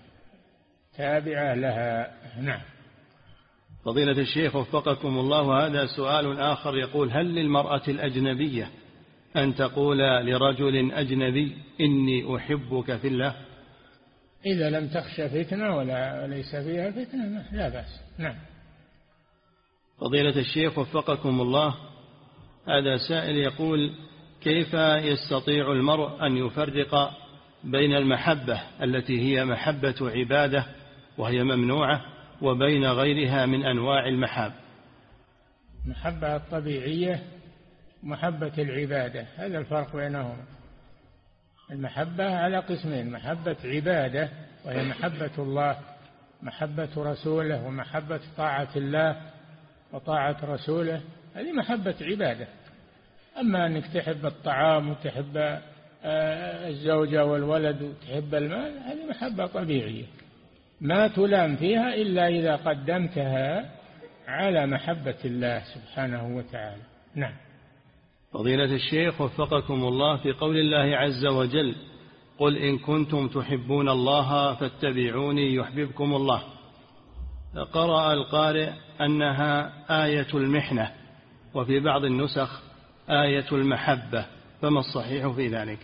لها. نعم. فضيلة الشيخ وفقكم الله، هذا سؤال آخر يقول: هل للمرأة الأجنبية أن تقول لرجل أجنبي إني أحبك في الله؟ إذا لم تخشى فتنة وليس فيها فتنة لا بأس. نعم. فضيلة الشيخ وفقكم الله، هذا سائل يقول: كيف يستطيع المرء أن يفرق بين المحبة التي هي محبة عبادة وهي ممنوعة وبين غيرها من أنواع المحاب؟ المحبة الطبيعية محبة العبادة، هذا الفرق بينهما. المحبة على قسمين: محبة عبادة وهي محبة الله، محبة رسوله ومحبة طاعة الله وطاعة رسوله، هذه محبة عبادة. أما أنك تحب الطعام وتحب الزوجة والولد وتحب المال، هذه محبة طبيعية ما تلام فيها إلا إذا قدمتها على محبة الله سبحانه وتعالى. نعم. فضيلة الشيخ وفقكم الله، في قول الله عز وجل: قل إن كنتم تحبون الله فاتبعوني يحببكم الله، قرأ القارئ أنها آية المحنة، وفي بعض النسخ آية المحبة، فما الصحيح في ذلك؟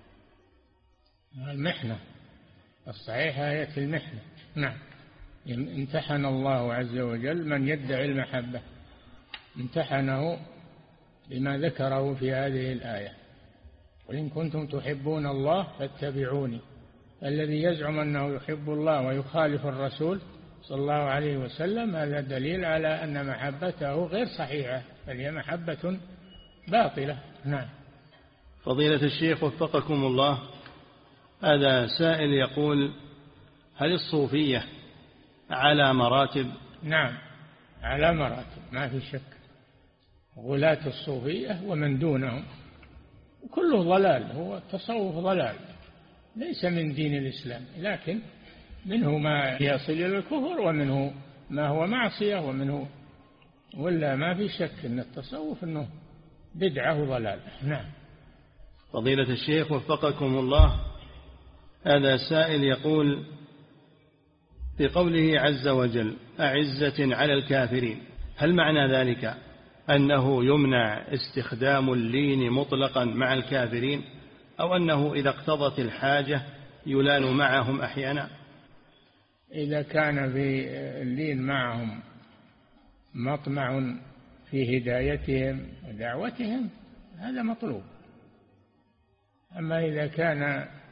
المحنة الصحيح آية المحنة. نعم. امتحن الله عز وجل من يدعي المحبة، امتحنه بما ذكره في هذه الآية: قل إن كنتم تحبون الله فاتبعوني. الذي يزعم أنه يحب الله ويخالف الرسول صلى الله عليه وسلم هذا دليل على أن محبته غير صحيحة، بل هي محبة باطلة. نعم. فضيلة الشيخ وفقكم الله، هذا سائل يقول: هل الصوفية على مراتب؟ نعم على مراتب، ما في شك. غلاة الصوفية ومن دونهم كله ضلال، هو التصوف ضلال ليس من دين الإسلام، لكن منه ما يصل إلى الكفر ومنه ما هو معصية ومنه، ولا ما في شك أن التصوف أنه بدعة وضلال. نعم. فضيلة الشيخ وفقكم الله، هذا سائل يقول: في قوله عز وجل أعزة على الكافرين، هل معنى ذلك أنه يمنع استخدام اللين مطلقا مع الكافرين، أو أنه إذا اقتضت الحاجة يلان معهم أحيانا؟ إذا كان في اللين معهم مطمع في هدايتهم ودعوتهم هذا مطلوب. أما إذا كان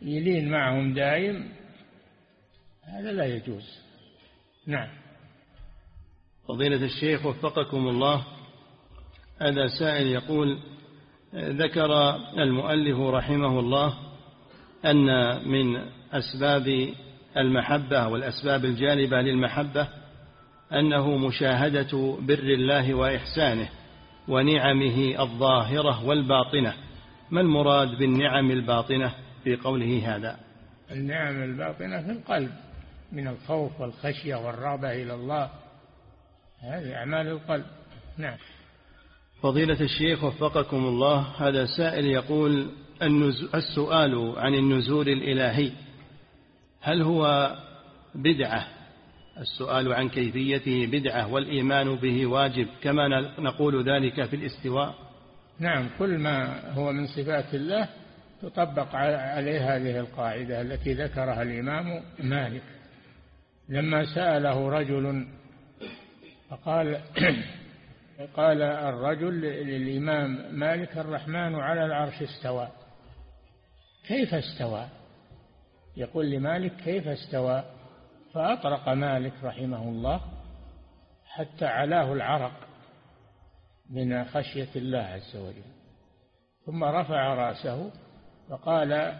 يلين معهم دائم، هذا لا يجوز. نعم. فضيلة الشيخ وفقكم الله، هذا سائل يقول: ذكر المؤلف رحمه الله أن من أسباب المحبة والأسباب الجالبة للمحبة أنه مشاهدة بر الله وإحسانه ونعمه الظاهرة والباطنة. ما المراد بالنعم الباطنة في قوله هذا؟ النعم الباطنة في القلب من الخوف والخشية والرغبة إلى الله، هذه أعمال القلب. نعم. فضيلة الشيخ وفقكم الله، هذا سائل يقول: السؤال عن النزول الإلهي هل هو بدعة؟ السؤال عن كيفيته بدعة والإيمان به واجب كما نقول ذلك في الاستواء؟ نعم، كل ما هو من صفات الله تطبق عليه هذه القاعدة التي ذكرها الإمام مالك لما سأله رجل فقال قال الرجل للإمام مالك: الرحمن على العرش استوى، كيف استوى؟ يقول لمالك: كيف استوى؟ فأطرق مالك رحمه الله حتى علاه العرق من خشية الله عز وجل، ثم رفع رأسه فقال: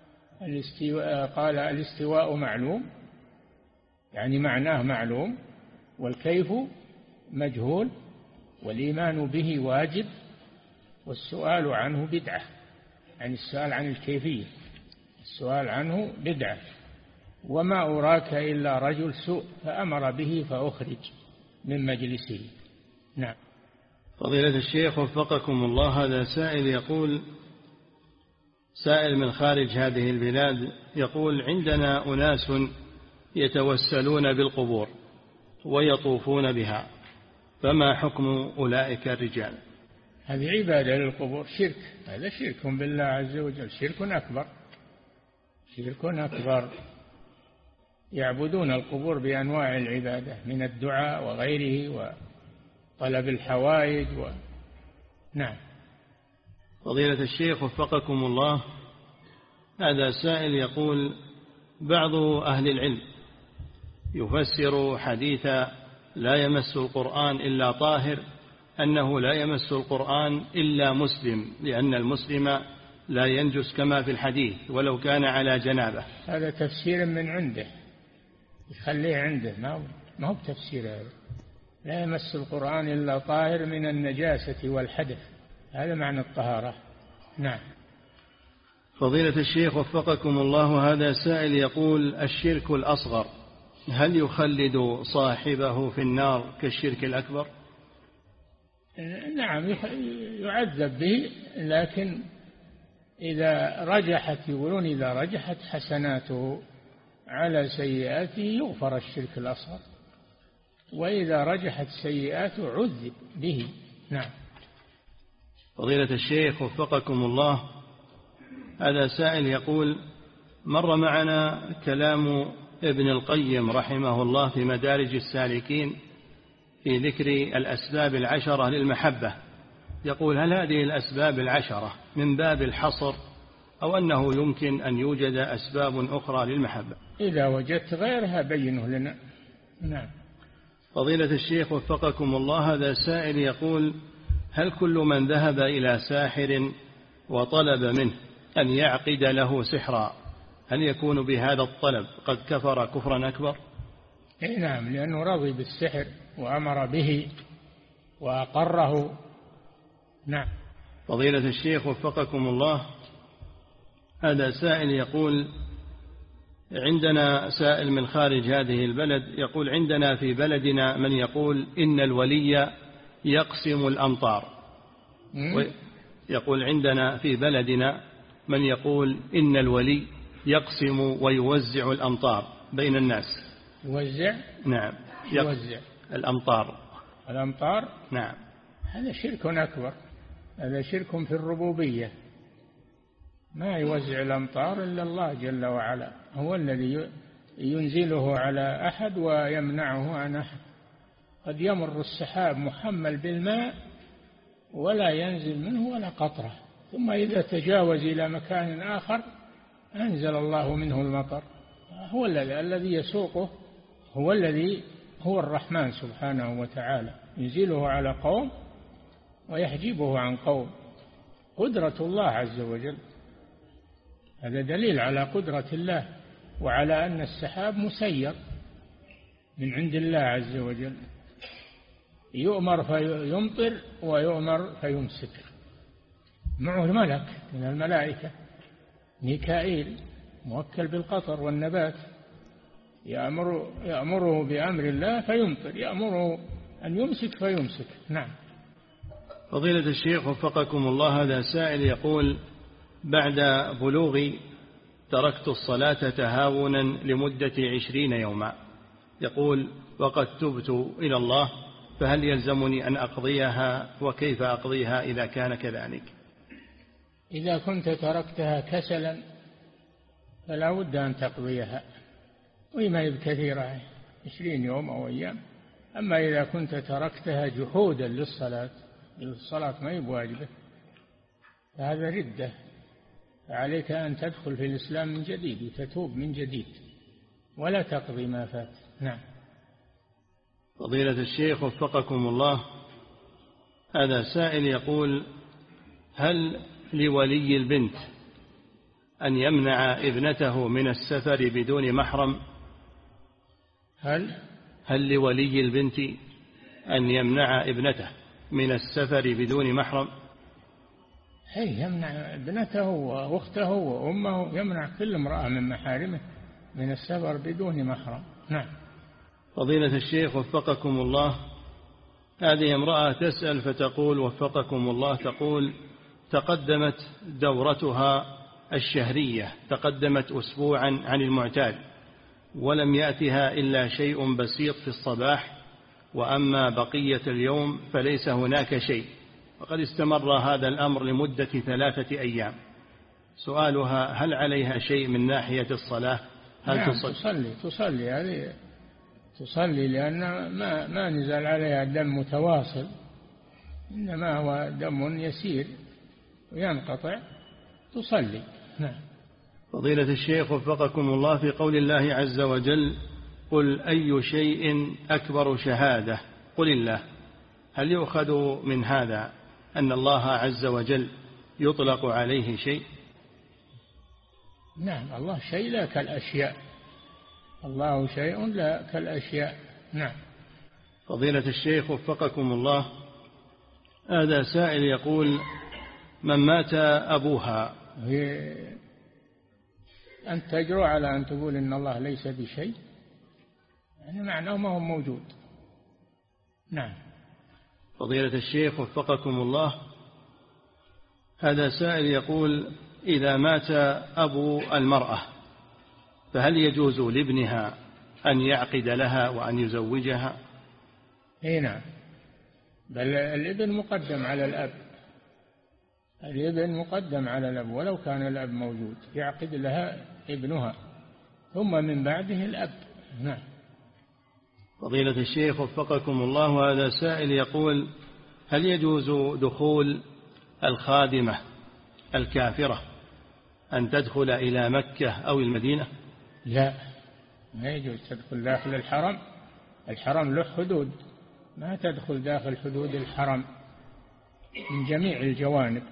الاستواء معلوم، يعني معناه معلوم، والكيف مجهول، والإيمان به واجب، والسؤال عنه بدعة، يعني السؤال عن الكيفية، السؤال عنه بدعة، وما أراك إلا رجل سوء، فأمر به فأخرج من مجلسه. نعم. فضيلة الشيخ وفقكم الله، هذا سائل يقول: سائل من خارج هذه البلاد يقول: عندنا أناس يتوسلون بالقبور ويطوفون بها، فما حكم أولئك الرجال؟ هذه عبادة للقبور، شرك، هذا شرك بالله عز وجل، شرك أكبر، شرك أكبر. يعبدون القبور بأنواع العبادة من الدعاء وغيره وطلب الحوائج نعم. فضيلة الشيخ وفقكم الله، هذا سائل يقول: بعض أهل العلم يفسر حديث لا يمس القرآن إلا طاهر أنه لا يمس القرآن إلا مسلم، لأن المسلم لا ينجس كما في الحديث ولو كان على جنابه. هذا تفسير من عنده، يخليه عنده، ما هو تفسير هذا. لا يمس القرآن إلا طاهر من النجاسة والحدث، هذا معنى الطهارة. نعم. فضيلة الشيخ وفقكم الله، هذا سائل يقول: الشرك الأصغر هل يخلد صاحبه في النار كالشرك الأكبر؟ نعم، يعذب به، لكن إذا رجحت، يقولون إذا رجحت حسناته على سيئاته يغفر الشرك الأصغر، وإذا رجحت سيئاته عذب به. نعم. فضيلة الشيخ وفقكم الله، هذا سائل يقول: مر معنا كلام ابن القيم رحمه الله في مدارج السالكين في ذكر الأسباب 10 للمحبة، يقول: هل هذه الأسباب 10 من باب الحصر أو أنه يمكن أن يوجد أسباب أخرى للمحبة؟ إذا وجدت غيرها بينه لنا. نعم. فضيلة الشيخ وفقكم الله، هذا سائل يقول: هل كل من ذهب إلى ساحر وطلب منه أن يعقد له سحرا هل يكون بهذا الطلب قد كفر كفرا أكبر؟ نعم، لأنه رضي بالسحر وأمر به وأقره. نعم. فضيلة الشيخ وفقكم الله، هذا سائل يقول: عندنا سائل من خارج هذه البلد يقول: عندنا في بلدنا من يقول إن الولي يقسم الأمطار. يقول: عندنا في بلدنا من يقول إن الولي يقسم ويوزع الأمطار بين الناس. يوزع؟ نعم، يوزع الأمطار. نعم. هذا شرك أكبر، هذا شرك في الربوبية، ما يوزع الأمطار إلا الله جل وعلا، هو الذي ينزله على أحد ويمنعه عن أحد. قد يمر السحاب محمل بالماء ولا ينزل منه ولا قطرة، ثم إذا تجاوز إلى مكان آخر أنزل الله منه المطر، هو الذي يسوقه، هو الرحمن سبحانه وتعالى، ينزله على قوم ويحجبه عن قوم. قدرة الله عز وجل، هذا دليل على قدرة الله وعلى أن السحاب مسير من عند الله عز وجل، يؤمر فيمطر ويؤمر فيمسك. معه ملك من الملائكة ميكائيل موكل بالقطر والنبات، يأمره بأمر الله فيمطر، يأمره أن يمسك فيمسك. نعم. فضيلة الشيخ وفقكم الله، هذا سائل يقول: بعد بلوغي تركت الصلاة تهاونا لمدة 20 يوما، يقول: وقد تبت إلى الله، فهل يلزمني أن أقضيها، وكيف أقضيها إذا كان كذلك؟ إذا كنت تركتها كسلا فلا بد أن تقضيها، وما هي بكثيرة 20 يوم أو أيام. أما إذا كنت تركتها جحودا للصلاة، الصلاة ما هي بواجبة، فهذا ردة، فعليك أن تدخل في الإسلام من جديد وتتوب من جديد ولا تقضي ما فات. نعم. فضيلة الشيخ وفقكم الله، هذا سائل يقول: هل لولي البنت أن يمنع ابنته من السفر بدون محرم؟ هل لولي البنت أن يمنع ابنته من السفر بدون محرم؟ يمنع ابنته وأخته وأمه، يمنع كل امرأة من محارمه من السفر بدون محرم. نعم. فضيلة الشيخ وفقكم الله، هذه امرأة تسأل فتقول وفقكم الله، تقول: تقدمت دورتها الشهرية، تقدمت أسبوعا عن المعتاد، ولم يأتها إلا شيء بسيط في الصباح، وأما بقية اليوم فليس هناك شيء، وقد استمر هذا الأمر لمدة 3 أيام. سؤالها: هل عليها شيء من ناحية الصلاة؟ هل نعم، تصلي هذه تصلي، لأن ما نزل عليها دم متواصل، إنما هو دم يسير وينقطع، تصلي. نعم. فضيلة الشيخ وفقكم الله، في قول الله عز وجل: قل أي شيء أكبر شهادة، قل الله، هل يؤخذ من هذا أن الله عز وجل يطلق عليه شيء؟ نعم، الله شيء لا كالأشياء، الله شيء لا كالأشياء. نعم. فضيلة الشيخ وفقكم الله، هذا سائل يقول: من مات أبوها، أنت تجرؤ على أن تقول إن الله ليس بشيء، يعني معناه ما هو موجود. نعم. فضيلة الشيخ وفقكم الله، هذا سائل يقول: إذا مات أبو المرأة فهل يجوز لابنها أن يعقد لها وأن يزوجها؟ نعم، بل الابن مقدم على الأب، الابن مقدم على الأب، ولو كان الأب موجود يعقد لها ابنها ثم من بعده الأب. نعم. فضيلة الشيخ وفقكم الله، هذا سائل يقول: هل يجوز دخول الخادمة الكافرة أن تدخل إلى مكة أو المدينة؟ لا، ما يجوز تدخل داخل الحرم، الحرم له حدود، ما تدخل داخل حدود الحرم من جميع الجوانب،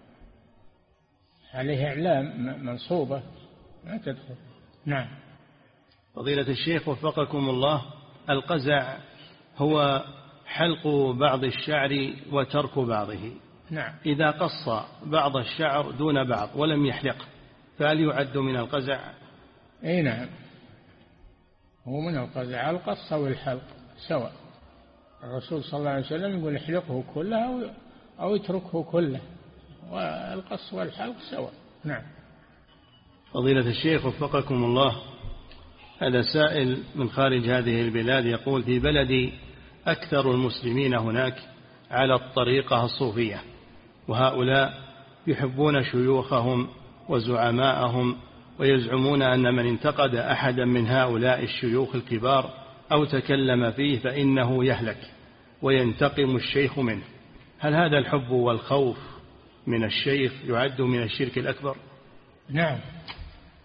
عليه إعلام منصوبة، ما تدخل. نعم. فضيلة الشيخ وفقكم الله، القزع هو حلق بعض الشعر وترك بعضه. نعم. إذا قص بعض الشعر دون بعض ولم يحلق فهل يعد من القزع؟ نعم، هو من القزع، القص والحلق سواء، الرسول صلى الله عليه وسلم يقول احلقه كله أو اتركه كله، والقص والحلق سواء. نعم. فضيلة الشيخ وفقكم الله، هذا سائل من خارج هذه البلاد يقول: في بلدي أكثر المسلمين هناك على الطريقة الصوفية، وهؤلاء يحبون شيوخهم وزعماءهم، ويزعمون أن من انتقد أحدا من هؤلاء الشيوخ الكبار أو تكلم فيه فإنه يهلك وينتقم الشيخ منه. هل هذا الحب والخوف من الشيخ يعد من الشرك الأكبر؟ نعم،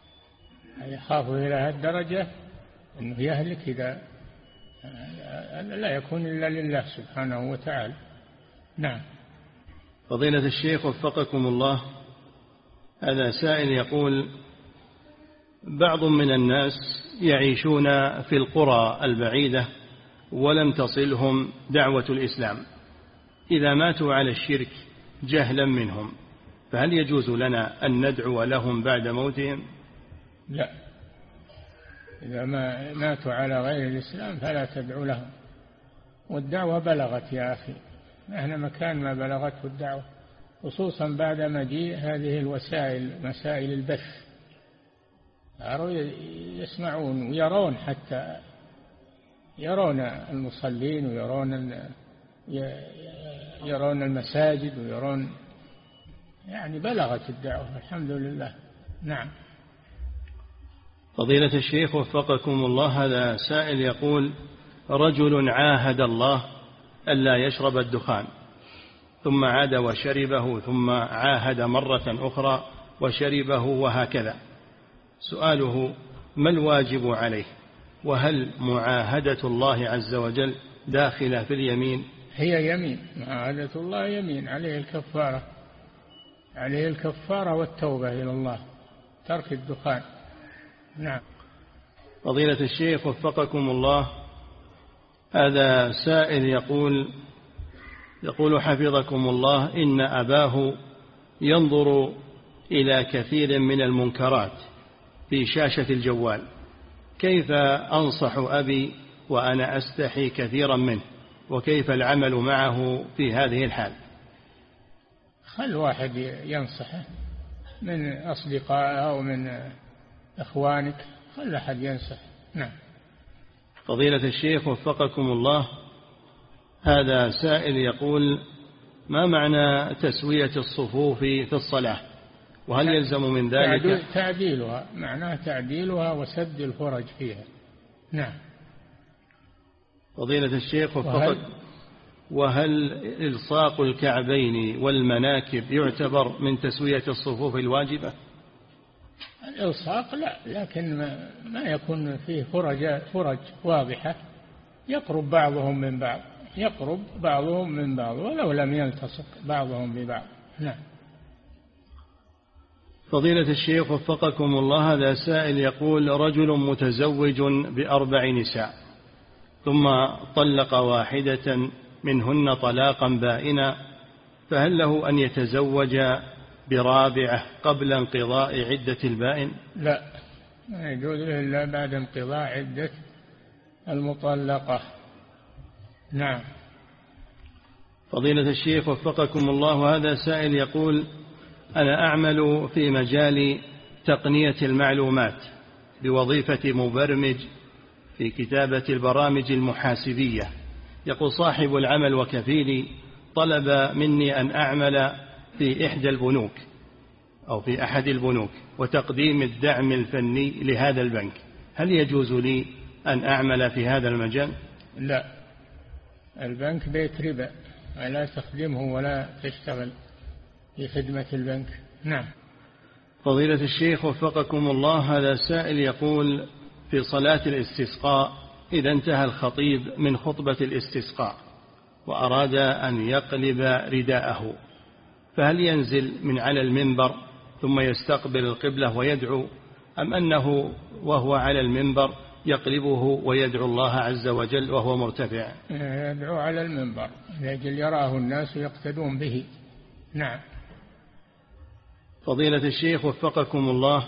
يخاف إلى هالدرجة أنه يهلك إذا لا يكون إلا لله سبحانه وتعالى. نعم. فضيلة الشيخ وفقكم الله، هذا سائل يقول: بعض من الناس يعيشون في القرى البعيدة ولم تصلهم دعوة الإسلام، إذا ماتوا على الشرك جهلا منهم، فهل يجوز لنا أن ندعو لهم بعد موتهم؟ لا، إذا ما ماتوا على غير الإسلام فلا تدعو لهم، والدعوة بلغت يا أخي، احنا مكان ما بلغته الدعوة، خصوصا بعد مجيء هذه الوسائل، مسائل البث، يسمعون ويرون، حتى يرون المصلين ويرون المساجد ويرون، يعني بلغت الدعوة الحمد لله. نعم. فضيلة الشيخ وفقكم الله، هذا سائل يقول: رجل عاهد الله ألا يشرب الدخان، ثم عاد وشربه، ثم عاهد مرة أخرى وشربه، وهكذا. سؤاله: ما الواجب عليه؟ وهل معاهدة الله عز وجل داخلة في اليمين؟ هي يمين، معاهدة الله يمين، عليه الكفارة، عليه الكفارة والتوبة إلى الله، ترك الدخان. نعم. فضيلة الشيخ وفقكم الله، هذا سائل يقول حفظكم الله: إن أباه ينظر إلى كثير من المنكرات في شاشة الجوال، كيف أنصح أبي وأنا أستحي كثيرا منه، وكيف العمل معه في هذه الحال؟ خل واحد ينصحه من أصدقائه أو من إخوانك، خل أحد ينصح. نعم. فضيلة الشيخ وفقكم الله، هذا سائل يقول: ما معنى تسوية الصفوف في الصلاة؟ وهل يلزم من ذلك تعديلها؟ معناه تعديلها وسد الفرج فيها. نعم. فضيلة الشيخ وهل إلصاق الكعبين والمناكب يعتبر من تسوية الصفوف الواجبة؟ الإلصاق لا، لكن ما يكون فيه فرج واضحة، يقرب بعضهم من بعض، يقرب بعضهم من بعض ولو لم يلتصق بعضهم ببعض. نعم. فضيلة الشيخ وفقكم الله، هذا سائل يقول: رجل متزوج ب4 نساء، ثم طلق واحدة منهن طلاقا بائنا، فهل له أن يتزوج ب4 قبل انقضاء عدة البائن؟ لا، ما يجوز له إلا بعد انقضاء عدة المطلقة. نعم. فضيلة الشيخ وفقكم الله، هذا سائل يقول: أنا أعمل في مجال تقنية المعلومات بوظيفة مبرمج في كتابة البرامج المحاسبية. يقول صاحب العمل وكفيلي طلب مني أن أعمل في إحدى البنوك أو في أحد البنوك وتقديم الدعم الفني لهذا البنك، هل يجوز لي أن أعمل في هذا المجال؟ لا، البنك بيت ربا، لا تخدمه ولا تشتغل في خدمة البنك. نعم. فضيلة الشيخ وفقكم الله، هذا سائل يقول: في صلاة الاستسقاء إذا انتهى الخطيب من خطبة الاستسقاء وأراد أن يقلب رداءه، فهل ينزل من على المنبر ثم يستقبل القبلة ويدعو، أم أنه وهو على المنبر يقلبه ويدعو الله عز وجل وهو مرتفع؟ يدعو على المنبر لأجل يراه الناس ويقتدون به. نعم. فضيلة الشيخ وفقكم الله،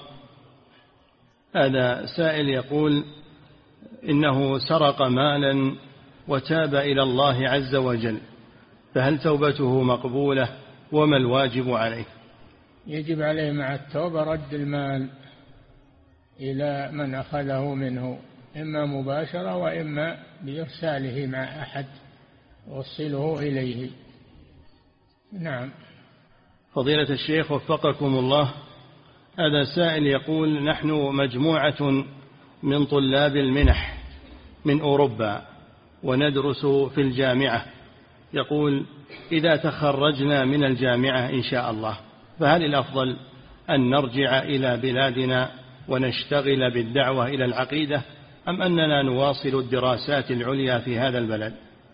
هذا سائل يقول: إنه سرق مالا وتاب إلى الله عز وجل، فهل توبته مقبولة وما الواجب عليه؟ يجب عليه مع التوبة رد المال إلى من أخذه منه، إما مباشرة وإما بإرساله مع أحد وصله إليه. نعم. فضيلة الشيخ وفقكم الله، هذا سائل يقول: نحن مجموعة من طلاب المنح من أوروبا وندرس في الجامعة، يقول: إذا تخرجنا من الجامعة إن شاء الله، فهل الأفضل أن نرجع إلى بلادنا ونشتغل بالدعوة إلى العقيدة، أم أننا نواصل الدراسات العليا في هذا البلد؟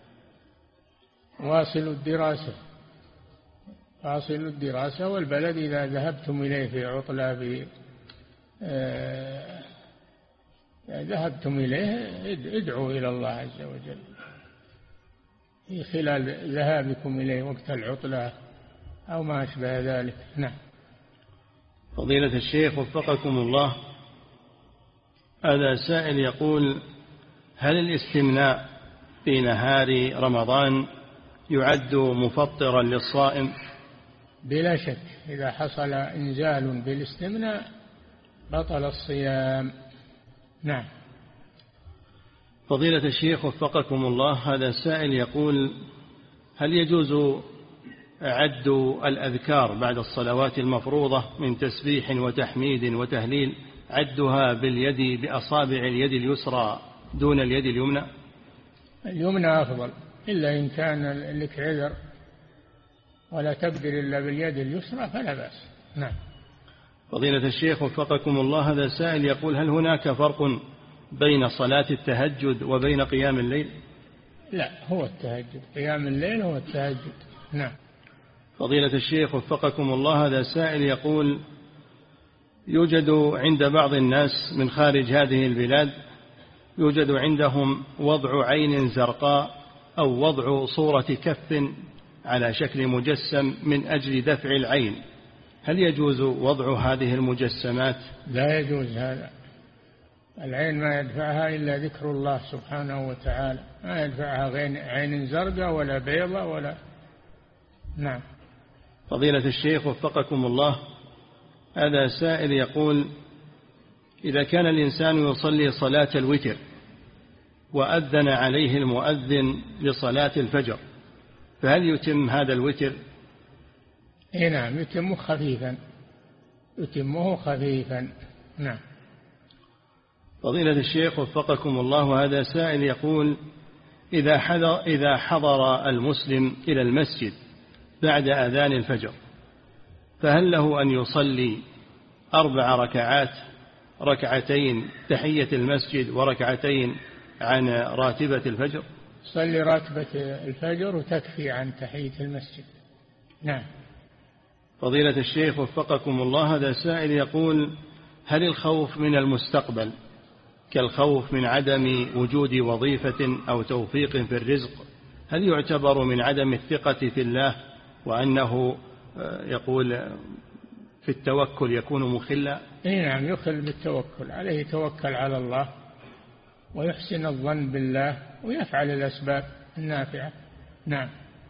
واصلوا الدراسة، والبلد إذا ذهبتم إليه في عطلة ذهبتم إليه ادعوا إلى الله عز وجل في خلال ذهابكم إليه وقت العطلة أو ما أشبه ذلك. نعم. فضيلة الشيخ وفقكم الله، هذا سائل يقول: هل الاستمناء في نهار رمضان يعد مفطرا للصائم؟ بلا شك، إذا حصل إنزال بالاستمناء بطل الصيام. نعم. فضيلة الشيخ وفقكم الله، هذا سائل يقول: هل يجوز عد الأذكار بعد الصلوات المفروضة من تسبيح وتحميد وتهليل عدها باليد بأصابع اليد اليسرى دون اليد اليمنى؟ اليمنى أفضل، إلا إن كان لك عذر ولا تقدر إلا باليد اليسرى فلا بأس. نعم. فضيلة الشيخ وفقكم الله، هذا سائل يقول: هل هناك فرق بين صلاة التهجد وبين قيام الليل؟ لا، هو التهجد، قيام الليل هو التهجد. نعم. فضيلة الشيخ وفقكم الله، هذا سائل يقول: يوجد عند بعض الناس من خارج هذه البلاد يوجد عندهم وضع عين زرقاء أو وضع صورة كف على شكل مجسم من أجل دفع العين، هل يجوز وضع هذه المجسمات؟ لا يجوز هذا، العين ما يدفعها إلا ذكر الله سبحانه وتعالى، ما يدفعها عين زرقاء ولا بيضة ولا. نعم. فضيلة الشيخ وفقكم الله، هذا سائل يقول: إذا كان الإنسان يصلي صلاة الوتر وأذن عليه المؤذن لصلاة الفجر، فهل يتم هذا الوتر؟ نعم، يتمه خفيفا. نعم. فضيلة الشيخ وفقكم الله، هذا سائل يقول: إذا حضر المسلم إلى المسجد بعد أذان الفجر، فهل له أن يصلي 4 ركعات، ركعتين تحية المسجد وركعتين عن راتبة الفجر؟ صلي راتبة الفجر وتكفي عن تحية المسجد. نعم. فضيلة الشيخ وفقكم الله، هذا سائل يقول: هل الخوف من المستقبل كالخوف من عدم وجود وظيفة أو توفيق في الرزق هل يعتبر من عدم الثقة في الله، وأنه يقول في التوكل يكون مخلا؟ نعم، يخل بالتوكل، عليه توكل على الله ويحسن الظن بالله ويفعل الأسباب النافعة. نعم.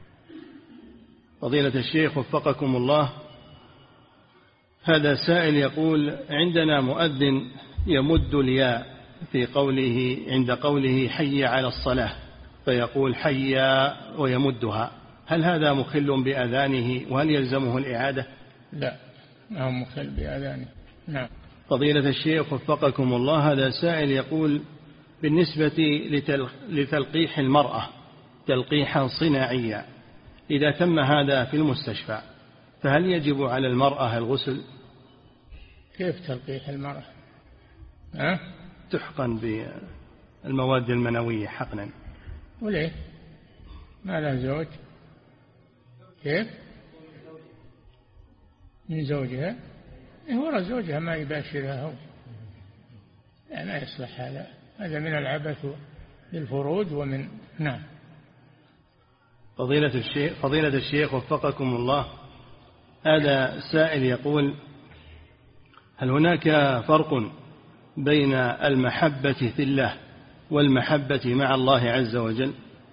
فضيلة الشيخ وفقكم الله، هذا سائل يقول: عندنا مؤذن يمد الياء في قوله عند قوله حي على الصلاة، فيقول حي ويمدها، هل هذا مخل بأذانه وهل يلزمه الإعادة؟ لا، ما هو مخل بأذانه. نعم. فضيلة الشيخ وفقكم الله، هذا سائل يقول: بالنسبة لتلقيح المرأة تلقيحا صناعيا، إذا تم هذا في المستشفى فهل يجب على المرأة الغسل؟ كيف تلقيح المرأة؟ تحقن بالمواد المنوية حقنا. وليه؟ ما له زوج؟ كيف؟ من زوجها؟ هو زوجها ما يباشرها هو، ما يصلح هذا من العبث بالفروج ومن. نعم. فضيلة الشيخ وفقكم الله، هذا سائل يقول: هل هناك فرق بين المحبة في الله والمحبة مع الله عز وجل؟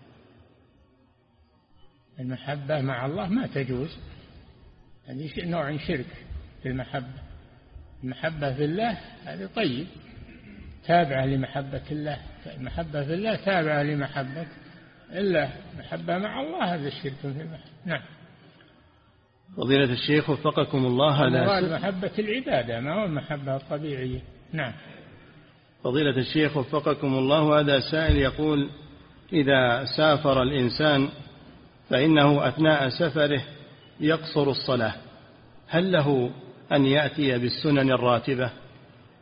المحبة مع الله ما تجوز، هذه نوع شرك في المحبة. المحبة في الله هذا طيب، تابعة لمحبة الله، المحبة في الله تابعة لمحبة الله، محبة مع الله هذا الشرك في المحبة. نعم. فضيلة الشيخ وفقكم الله، هذا محبة العبادة ما هو المحبة الطبيعية. نعم. فضيلة الشيخ وفقكم الله، هذا سائل يقول: إذا سافر الإنسان فإنه أثناء سفره يقصر الصلاة، هل له أن يأتي بالسنن الراتبة؟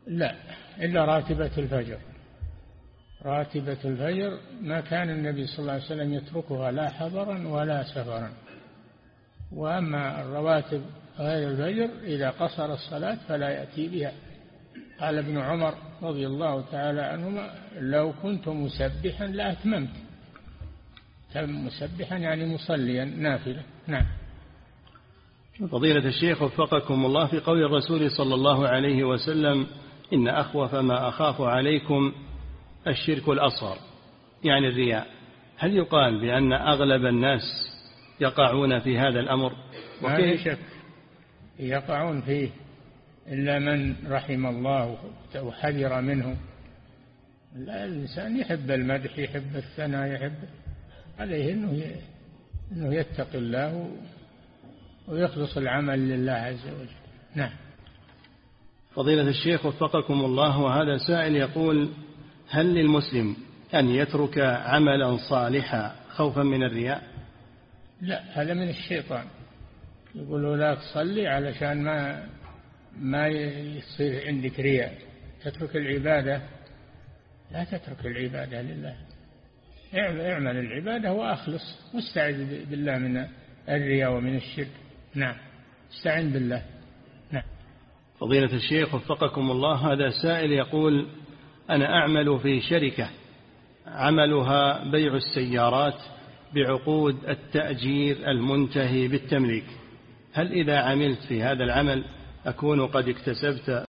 لا، إلا راتبة الفجر. راتبة الفجر ما كان النبي صلى الله عليه وسلم يتركها لا حضرا ولا سفرا. وأما الرواتب غير الفجر إذا قصر الصلاة فلا يأتي بها. قال ابن عمر رضي الله تعالى عنهما: لو كنت مسبحا لأتممت. مسبحا يعني مصليا نافلة. نعم. فضيلة الشيخ وفقكم الله، في قول الرسول صلى الله عليه وسلم: إن أخوف ما أخاف عليكم الشرك الأصغر، يعني الرياء، هل يقال بأن أغلب الناس يقعون في هذا الأمر؟ ما في شك يقعون فيه، إلا من رحم الله وحذر منه. لا، الإنسان يحب المدح، يحب الثناء، يحب، عليه أنه يتقي الله ويخلص العمل لله عز وجل. نعم. فضيلة الشيخ وفقكم الله، وهذا سائل يقول: هل للمسلم أن يترك عملا صالحا خوفا من الرياء؟ لا، هذا من الشيطان. يقول لا تصلي علشان ما يصير عندك رياء. تترك العبادة، لا تترك العبادة لله. اعمل العبادة وأخلص، واستعذ بالله من الرياء ومن الشرك. نعم، استعن بالله. نعم. فضيلة الشيخ وفقكم الله، هذا سائل يقول: أنا أعمل في شركة عملها بيع السيارات بعقود التأجير المنتهي بالتمليك، هل إذا عملت في هذا العمل أكون قد اكتسبت